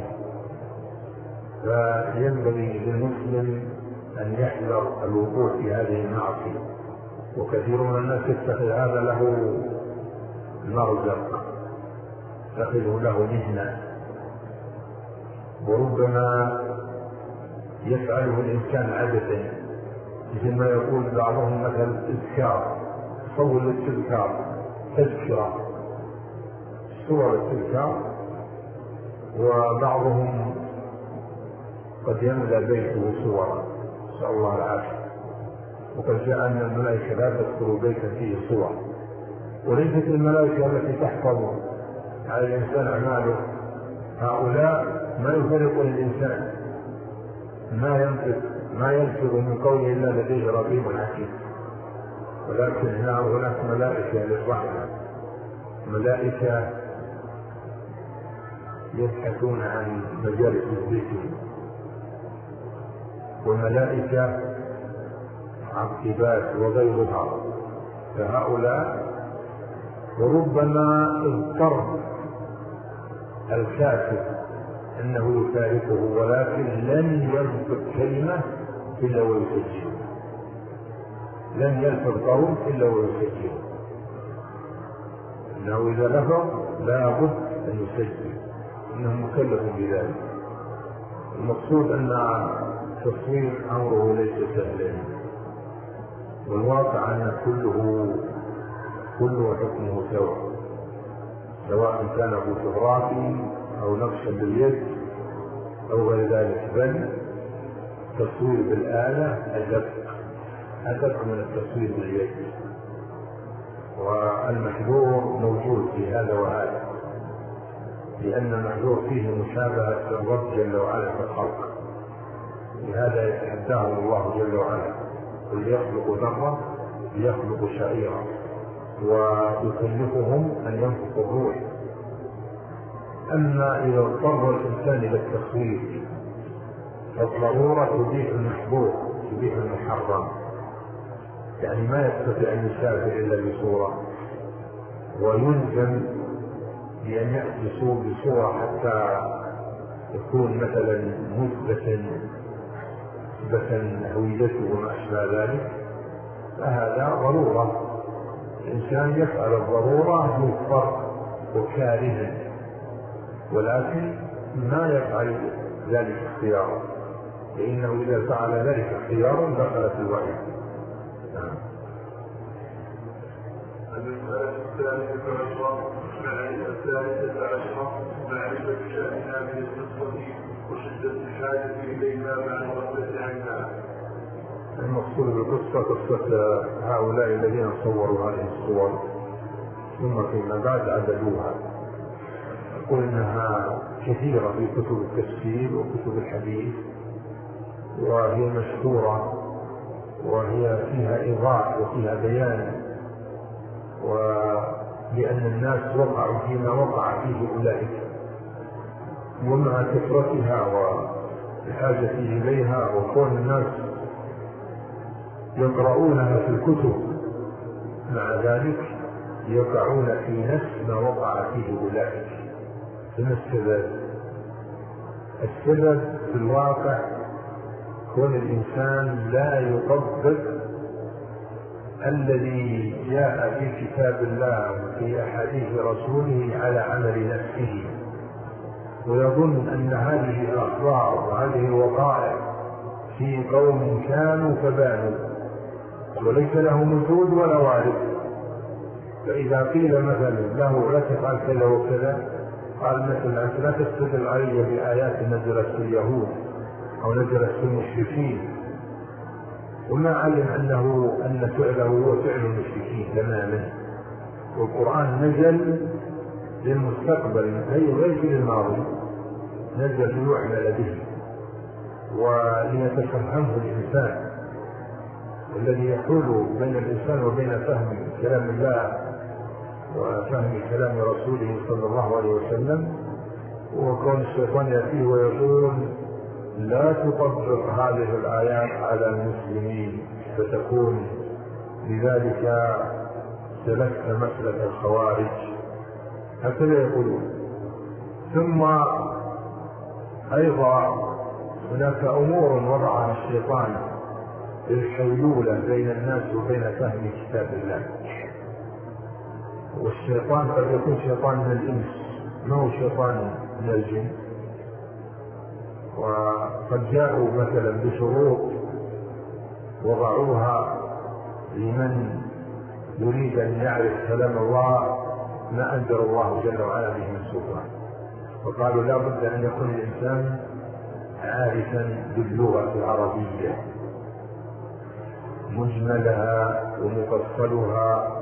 Speaker 2: فينبغي للمسلم أن يحذر الوقوع في هذه المعصية. وكثير من الناس يتخذ هذا له مرزق، يتخذه له مهنة، وربما يفعله الإنسان عادة، مثل ما يقول بعضهم مثل تذكار، صور للتذكار، تذكرة، صور التذكار. وبعضهم قد يملأ بيته صورا، نسأل الله العافية. وقد جاء أن الملائكة لا تدخل بيتا فيه صور، وليست الملائكة التي تحفظ على الإنسان أعماله، هؤلاء ما يفرق الإنسان، ما يلفظ من قوله إلا لديه رقيب حكيم. ولكن هناك ملائكة للرحمة، ملائكة يبحثون عن مجالس الذكر، وملائكة عقبات وغيرها. فهؤلاء وربما اضطر الكافر أنه يفارقه، ولكن لن يلفظ كلمة إلا ويسجل، لن يلفظ قول إلا ويسجل، إنه إذا لفظ لا بد أن يسجل، إنه مكلف بذلك. المقصود أن تصوير أمره ليس سهلا، والواقع أن كله حكمه سواء كان فوتوغرافي أو نقشا باليد أو غير ذلك، بل التصوير بالآلة أدق من التصوير باليد. والمحذور موجود في هذا وهذا، لأن المحذور فيه مشابهة الرب جل وعلا في الخلق، لهذا يتحداهم الله جل وعلا: قل يخلق ذرة ليخلق شعيرا، ويكلفهم أن ينفقوا الروح. أما إذا اضطر الإنسان إلى التصوير فالضرورة تبيح المحظور، تبيح المحرم، يعني ما يستطيع أن يسافر إلا بصورة، ويلزم بأن يأتي بصورة حتى يكون مثلا مثبتا هويته وما أشبه ذلك، فهذا ضرورة. الإنسان يفعل الضرورة مضطر وكارها، ولكن ما يفعل ذلك اختيارا، لأنه إذا فعل ذلك اختيارا دخل في الوعي.
Speaker 3: المسألة الثالثة عشرة معرفة شأنها من القصة وشدة الحاجة إليها مع الغفلة عنها.
Speaker 2: المقصود بالقصة قصة هؤلاء الذين صوروا هذه الصور ثم فيما بعد عدلوها. يقول إنها كثيرة في كتب التفسير وكتب الحديث، وهي مشهورة، وهي فيها إيضاح وفيها بيان، ولأن الناس وقعوا فيما وقع فيه أولئك، ومع كثرتها والحاجة إليها وكون الناس يقرؤونها في الكتب، مع ذلك يقعون في نفس ما وقع فيه أولئك. فما السبب في الواقع كون الإنسان لا يطبق الذي جاء في كتاب الله وفي أحاديث رسوله على عمل نفسه، ويظن أن هذه الأخبار وهذه الوقائع في قوم كانوا فبانوا وليس لهم وجود ولا وارد. فإذا قيل مثلا له لا تفعل كذا وكذا، قال مثلا أنت لا تستدل علي بآيات نزلت في اليهود أو نزلت في المشركين، وما علم أن فعله هو فعل المشركين تماما. والقرآن نزل للمستقبل غير للماضي، نزل ليعمل به وليتفهمه الإنسان. الذي يحول بين الإنسان وبين فهم كلام الله وفهم كلام رسوله صلى الله عليه وسلم وكون الشيطان يأتيه ويقول لا تطبق هذه الآيات على المسلمين فتكون لذلك سلكت مسلك الخوارج، هكذا يقولون. ثم أيضا هناك أمور وضعها الشيطان للحيولة بين الناس وبين فهم كتاب الله. والشيطان قد يكون شيطان من الإنس، ما هو شيطان من الجن. وقد جاءوا مثلا بشروط وضعوها لمن يريد أن يعرف كلام الله ما أنزل الله جل وعلا به من سلطان، وقالوا لا بد أن يكون الإنسان عارفا باللغة العربية مجملها ومفصلها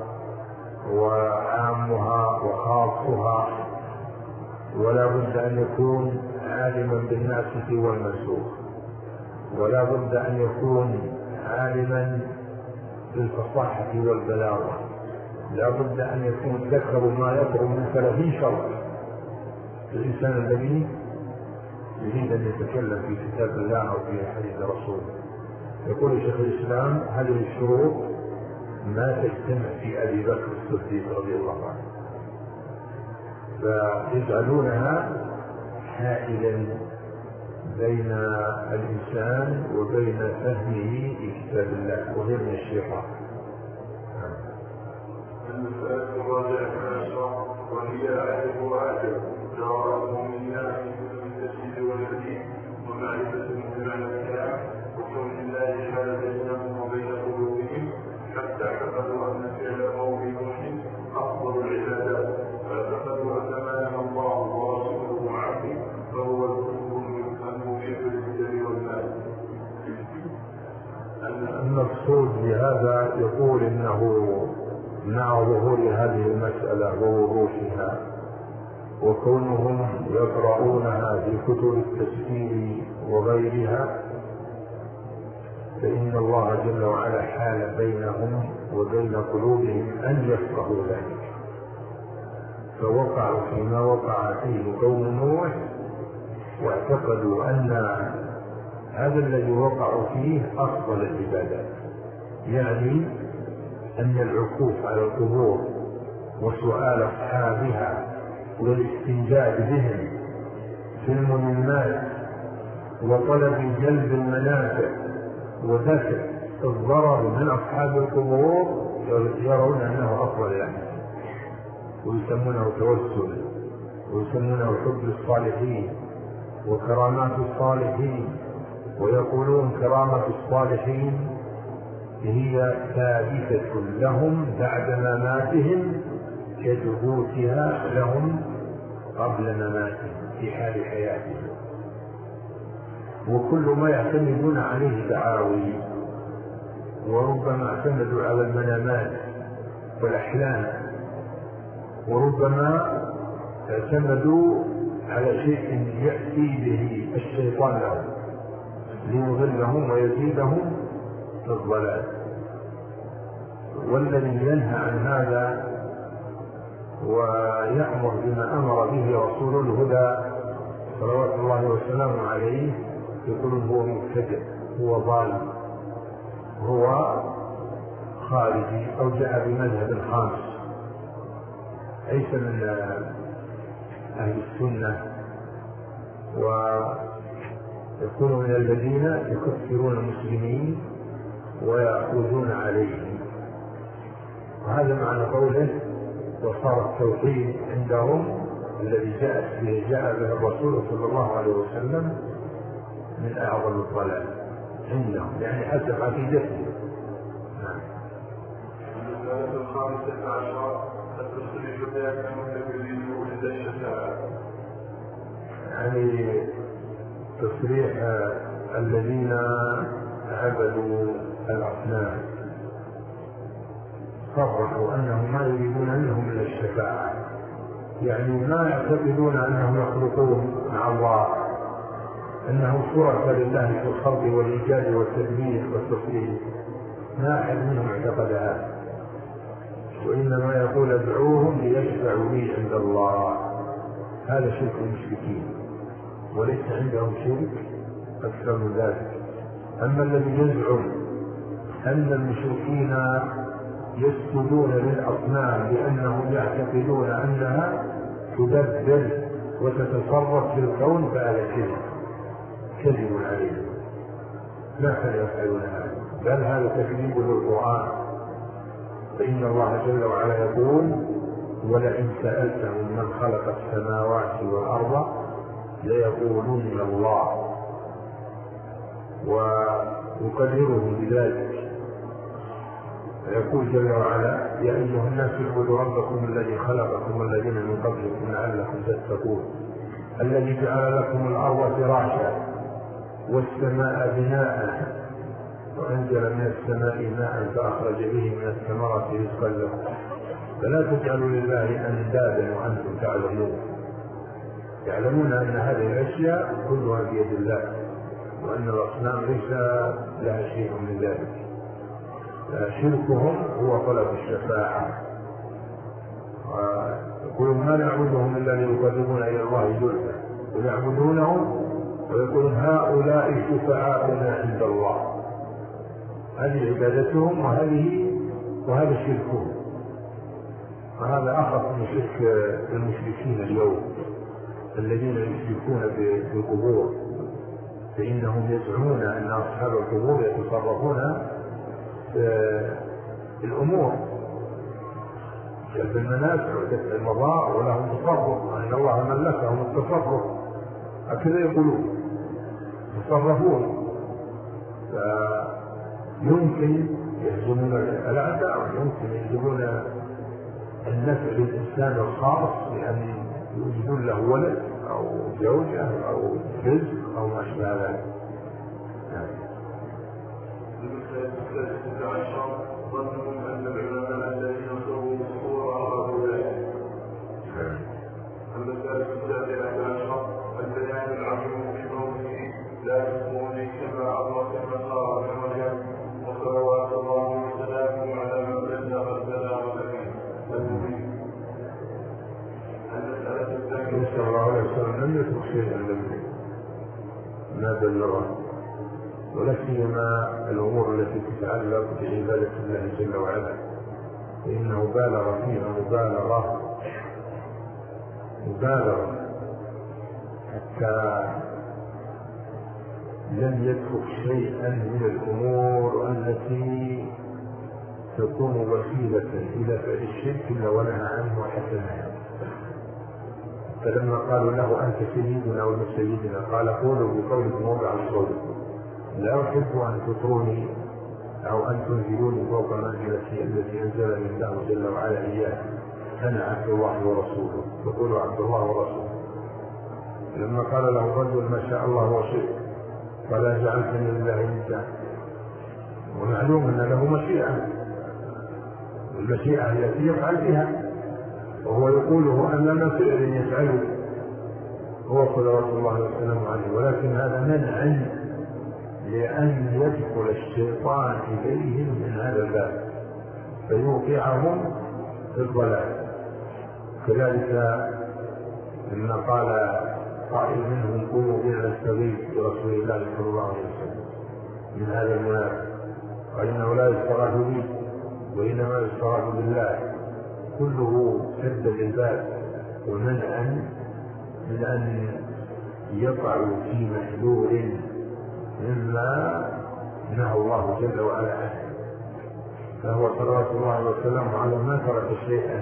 Speaker 2: وعامها وخاصها، ولا بد أن يكون عالما بالناسخ والمنسوخ، ولا بد أن يكون عالما بالفصاحة والبلاغة، لا بد أن يكون ذكر ما يقرب من 30 شرط. الإنسان الذي يريد أن يتكلم في كتاب الله أو في حديث رسوله، يقول شيخ الإسلام هذه الشروط ما تجتمع في أبي بكر الصديق رضي الله عنه، فيجعلونها حائلا بين الإنسان وبين فهمه لكتاب الله، وهي من الشيطان.
Speaker 3: المسألة الرابعة عشرة وهي أعجب جوابه من ناس من التفسير والحديث ومعرفة بمعنى الكلام وكون الله حال بينهم وبين قلوبهم
Speaker 2: مع ظهور هذه المسألة ووضوحها وكونهم يقرؤونها في كتب التفسير وغيرها، فإن الله جل وعلا حال بينهم وبين قلوبهم أن يفقهوا ذلك، فوقعوا فيما وقع فيه قوم نوح واعتقدوا أن هذا الذي وقعوا فيه أفضل العبادات، يعني أن العكوف على القبور وسؤال أصحابها والاستنجاد بهم في المهمات وطلب جلب المنافع ودفع الضرر من أصحاب القبور يرون أنه أفضل يعني، ويسمونه توسل ويسمونه حب الصالحين وكرامات الصالحين، ويقولون كرامة الصالحين هي ثابتة لهم بعد مماتهم كثبوتها لهم قبل مماتهم في حال حياتهم. وكل ما يعتمدون عليه دعاوي، وربما اعتمدوا على المنامات والأحلام، وربما اعتمدوا على شيء يأتي به الشيطان لهم ليضلهم ويزيدهم في الضلال. والذي ينهى عن هذا ويأمر بما أمر به رسول الهدى صلوات الله وسلامه عليه يقول هو مبتدع، هو ضال، هو خارجي أو جاء بمذهب خامس، ليس من أهل السنة، ويكون من الذين يكفرون المسلمين ويأخذون عليهم. وهذا معنى قوله وصار التوحيد عندهم الذي جاء به الرسول صلى الله عليه وسلم من أعظم الضلال عندهم، يعني حسب عقيدتهم.
Speaker 3: المسألة الخامسة عشر التصريح بأنه الذي يولد الشفاعة،
Speaker 2: يعني تصريح الذين عبدوا الأصنام صرحوا أنهم ما يريدون منهم إلا الشفاعة، يعني ما يعتقدون أنهم يخلقون مع الله، أنه شركاء لله في الخلق والإيجاد والتدبير والتصريف، ما أحد منهم اعتقد هذا، وإنما يقول ادعوهم ليشفعوا لي عند الله. هذا شرك المشركين، وليس عندهم شرك أكثر من ذلك. أما الذي يزعم أن المشركين يسجدون للأصنام لأنهم يعتقدون أنها تدبر وتتصرف في الكون، فهذا كذب عليهم، لا كانوا يفعلون هذا، بل هذا تكذيب للقرآن. فإن الله جل وعلا يقول ولئن سألتهم من خلق السماوات والأرض ليقولون الله، ويقررهم بذلك. يقول جل وعلا يا أيها الناس اعبدوا ربكم الذي خلقكم والذين من قبلكم لعلكم تتقون الذي جعل لكم الأرض فراشا والسماء بناء وأنزل من السماء ماء فأخرج به من الثمرات رزقا لكم فلا تجعلوا لله أندادا وأنتم تعلمون. يعلمون أن هذه الأشياء كلها بيد الله، وأن الأصنام ليس لها شيء من ذلك. شركهم هو طلب الشفاعة، ويقولون ما نعبدهم إلا ليقربونا إلى الله زلفى، ويعبدونهم ويقولون هؤلاء شفعاؤنا عند الله. هذه عبادتهم وهذا شركهم، وهذا أخف من شرك المشركين اليوم الذين يشركون بالقبور، فإنهم يزعمون أن أصحاب القبور يتصرفون الأمور جلب المنافع ودفع المضار ولهم تصرف، أن الله ملكهم التصرف، هكذا يقولون يتصرفون. فيمكن يهزمون الأعداء ويمكن يهزمون النفع للإنسان الخاص بأن يوجدون له ولد أو زوجة أو رزق أو ما أشبه ذلك.
Speaker 3: السادسة عشر ظنهم أن العلماء الذين صوروا
Speaker 2: لم يترك شيئا ما بلغه، ولا سيما الأمور التي تتعلق بعبادة الله جل وعلا، فإنه بالغ فيها مبالغة حتى لم يترك شيئا من الأمور التي تكون وسيلة إلى فعل الشرك إلا ونهى عنه وحسنها. فلما قالوا له أنت سيدنا وابن سيدنا قال قولوا بقولكم وضع صوتكم، لا أحب أن تطروني أو أن تنزلوني فوق منزلتي التي أنزلني الله جل وعلا إياه، أنا عبد الله ورسوله، فقولوا عبد الله ورسوله. لما قال له الرجل ما شاء الله وشئت فلا جعلتني لله ندا، ومعلوم أن له مشيئة، المشيئة التي يفعل بها، وهو يقوله أن لم فعل يفعله هو صلوات الله وسلامه عليه، ولكن هذا منع لأن يدخل الشيطان إليهم من هذا الباب فيوقعهم في الضلال. كذلك لما قال قائل منهم قوموا بنا نستغيث برسول الله صلى الله عليه وسلم من هذا المنافق، فإنه لا يستغاث به وإنما يستغاث بالله، كله سد للباب ومنعا من أن يقعوا في محذور مما نهى الله جل وعلا عنه. فهو صلوات الله وسلامه على ما ترك شيئا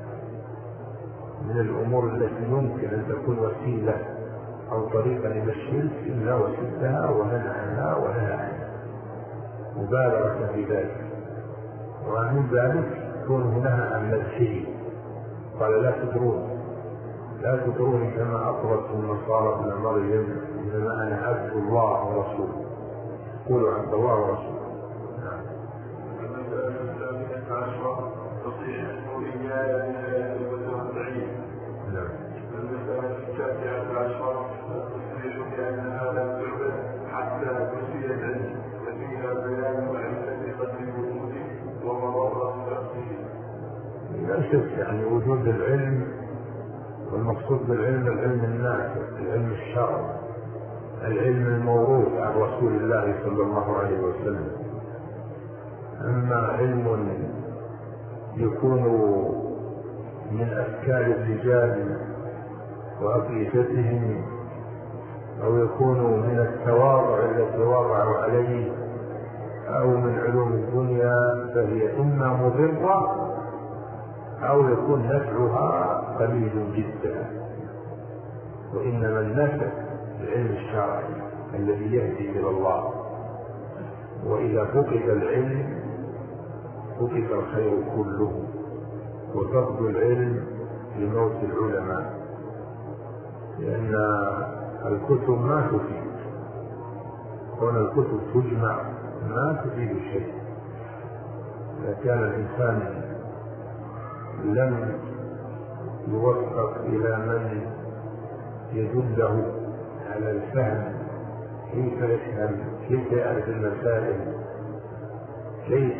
Speaker 2: من الأمور التي يمكن أن تكون وسيلة أو طريقا إلى الشرك إلا وسدها ونهى عنها مبالغة في ذلك. ومن ذلك كونه نهى عن مدحه، قال لا تطروني كما أطرت النصارى ابن مريم، إنما أنا عبد الله ورسوله، قولوا عبد الله ورسوله.
Speaker 3: المسألة 13 تصحيح الرؤيا والتوسعين. المسألة 19 التصريح بأن هذا الفعل حتى نسي العلم، وفيها بيان معرفة قدر الوجود ومضرة تأثيره.
Speaker 2: لا شك يعني وجود العلم، والمقصود بالعلم العلم النافع، العلم الشرعي، العلم الموروث عن رسول الله صلى الله عليه وسلم. أما علم يكون من أفكار الرجال وعقيدتهم، أو يكون من التواضع الذي وضعوا عليه، أو من علوم الدنيا، فهي إما مضرة أو يكون نفعها قليل جدا. وإنما النفع العلم الشرعي الذي يهدي إلى الله، وإذا فقد العلم فقد الخير كله، وفقد العلم لموت العلماء، لأن الكتب ما تفيد، كون الكتب تجمع ما تفيد شيء. إذا كان الإنسان لم يوفق إلى من يدله على الفهم كيف يفهم، كيف يعرف المسائل، كيف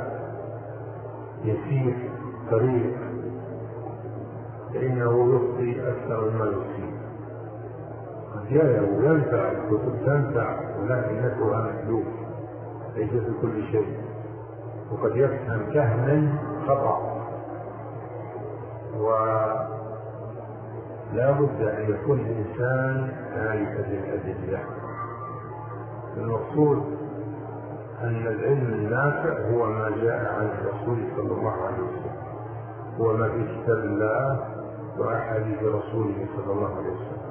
Speaker 2: يسير طريق، فإنه يخطي أكثر مما يصيب. قد ينفع الكتب تنفع، ولكن نفعها محدود ليس في كل شيء، وقد يفهم فهما خطأ. ولا بد أن يكون الإنسان عارفا بالأدلة. المقصود أن العلم النافع هو ما جاء عن الرسول صلى الله عليه وسلم، هو ما في كتاب الله وأحاديث رسوله صلى الله عليه وسلم.